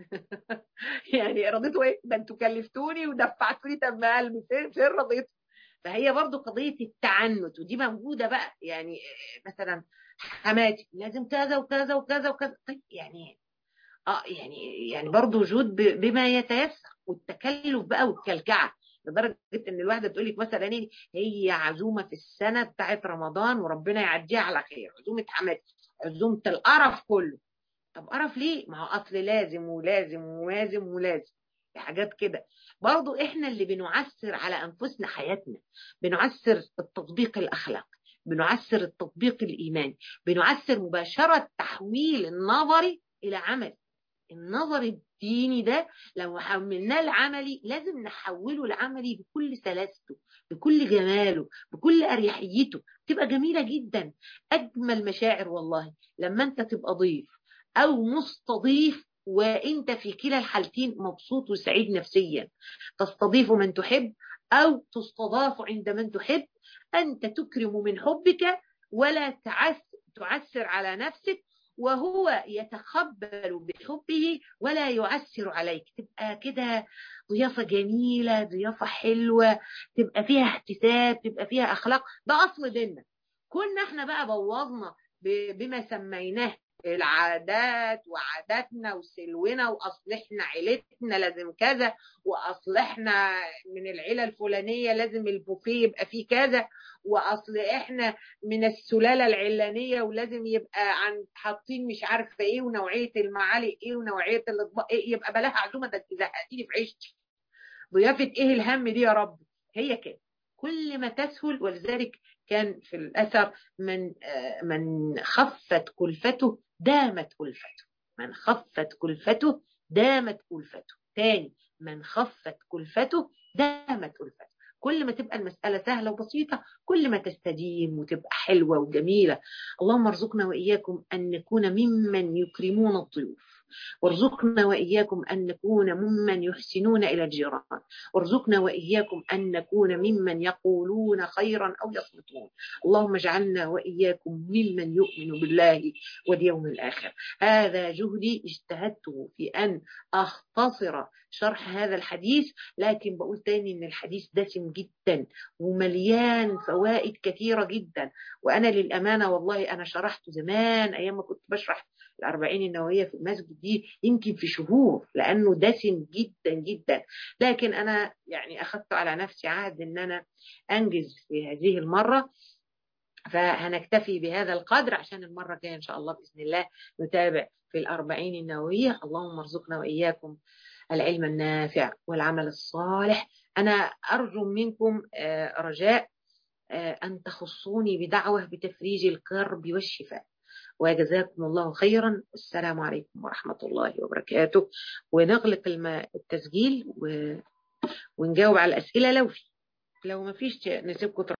يعني رضيتوا ايه؟ ده انتوا كلفتوني ودفعتوني، طب ما قال فين فين رضيتوا؟ فهي برضو قضية التعنت، ودي موجودة بقى يعني مثلا حماتي لازم كذا وكذا وكذا وكذا، طيب يعني اه يعني يعني برضه وجود بما يتيسر، والتكلف بقى والكلكعه لدرجه ان الواحده تقول لك مثلا ايه، هي عزومه في السنه بتاعت رمضان وربنا يعديها على خير، عزومه حماتي، عزومه القرف كله. طب قرف ليه؟ ما هو اصل لازم ولازم ولازم ولازم حاجات كده. برضه احنا اللي بنعسر على انفسنا حياتنا، بنعسر التطبيق الاخلاقي، بنعسر التطبيق الايماني، بنعسر مباشره تحويل النظري الى عمل. النظر الديني ده لو حملناه العملي لازم نحوله العملي بكل سلاسته، بكل جماله، بكل أريحيته، تبقى جميلة جدا. أجمل مشاعر والله لما أنت تبقى ضيف أو مستضيف، وأنت في كلا الحالتين مبسوط وسعيد نفسيا. تستضيف من تحب أو تستضاف عند من تحب، أنت تكرم من حبك ولا تعسر على نفسك، وهو يتقبل بحبه ولا يعسر عليك. تبقى كده ضيافة جميلة، ضيافة حلوة، تبقى فيها احتساب، تبقى فيها أخلاق. ده أصل ديننا. كنا احنا بقى بوظنا بما سميناه العادات وعاداتنا وسلونا، واصل احنا عيلتنا لازم كذا، واصل احنا من العيله الفلانيه لازم البوفيه يبقى فيه كذا، واصل احنا من السلاله العلانيه ولازم يبقى عن حاطين مش عارفه ايه، ونوعيه المعالق ايه، ونوعيه الاطباق ايه، يبقى بلاها عزومه. ده انت زهقتيني في عيشتي، ضيافه ايه الهم دي يا رب؟ هي كده كل ما تسهل. ولذلك كان في الأثر من من خفت كلفته دامت ألفته، من خفت كلفته دامت ألفته. تاني، من خفت كلفته دامت ألفته. كل ما تبقى المسألة سهلة وبسيطة كل ما تستديم وتبقى حلوة وجميلة. اللهم ارزقنا وإياكم أن نكون ممن يكرمون الضيوف، وارزقنا وإياكم أن نكون ممن يحسنون إلى الجيران، وارزقنا وإياكم أن نكون ممن يقولون خيرا أو يصمتون. اللهم اجعلنا وإياكم ممن يؤمن بالله واليوم الآخر. هذا جهدي اجتهدته في أن أختصر شرح هذا الحديث، لكن بقول تاني إن الحديث دسم جدا ومليان فوائد كثيرة جدا. وأنا للأمانة والله أنا شرحت زمان أيام ما كنت بشرح الأربعين النووية في المسجد دي يمكن في شهور، لأنه دسم جدا جدا. لكن أنا يعني أخذت على نفسي عهد أن أنا أنجز في هذه المرة، فهنكتفي بهذا القدر عشان المرة الجاية إن شاء الله بإذن الله نتابع في الأربعين النووية. اللهم ارزقنا وإياكم العلم النافع والعمل الصالح. أنا أرجو منكم رجاء أن تخصوني بدعوة بتفريج الكرب والشفاء، وجزاكم الله خيرا. السلام عليكم ورحمة الله وبركاته. ونغلق التسجيل ونجاوب على الأسئلة لو في، لو ما فيش نسيبكم.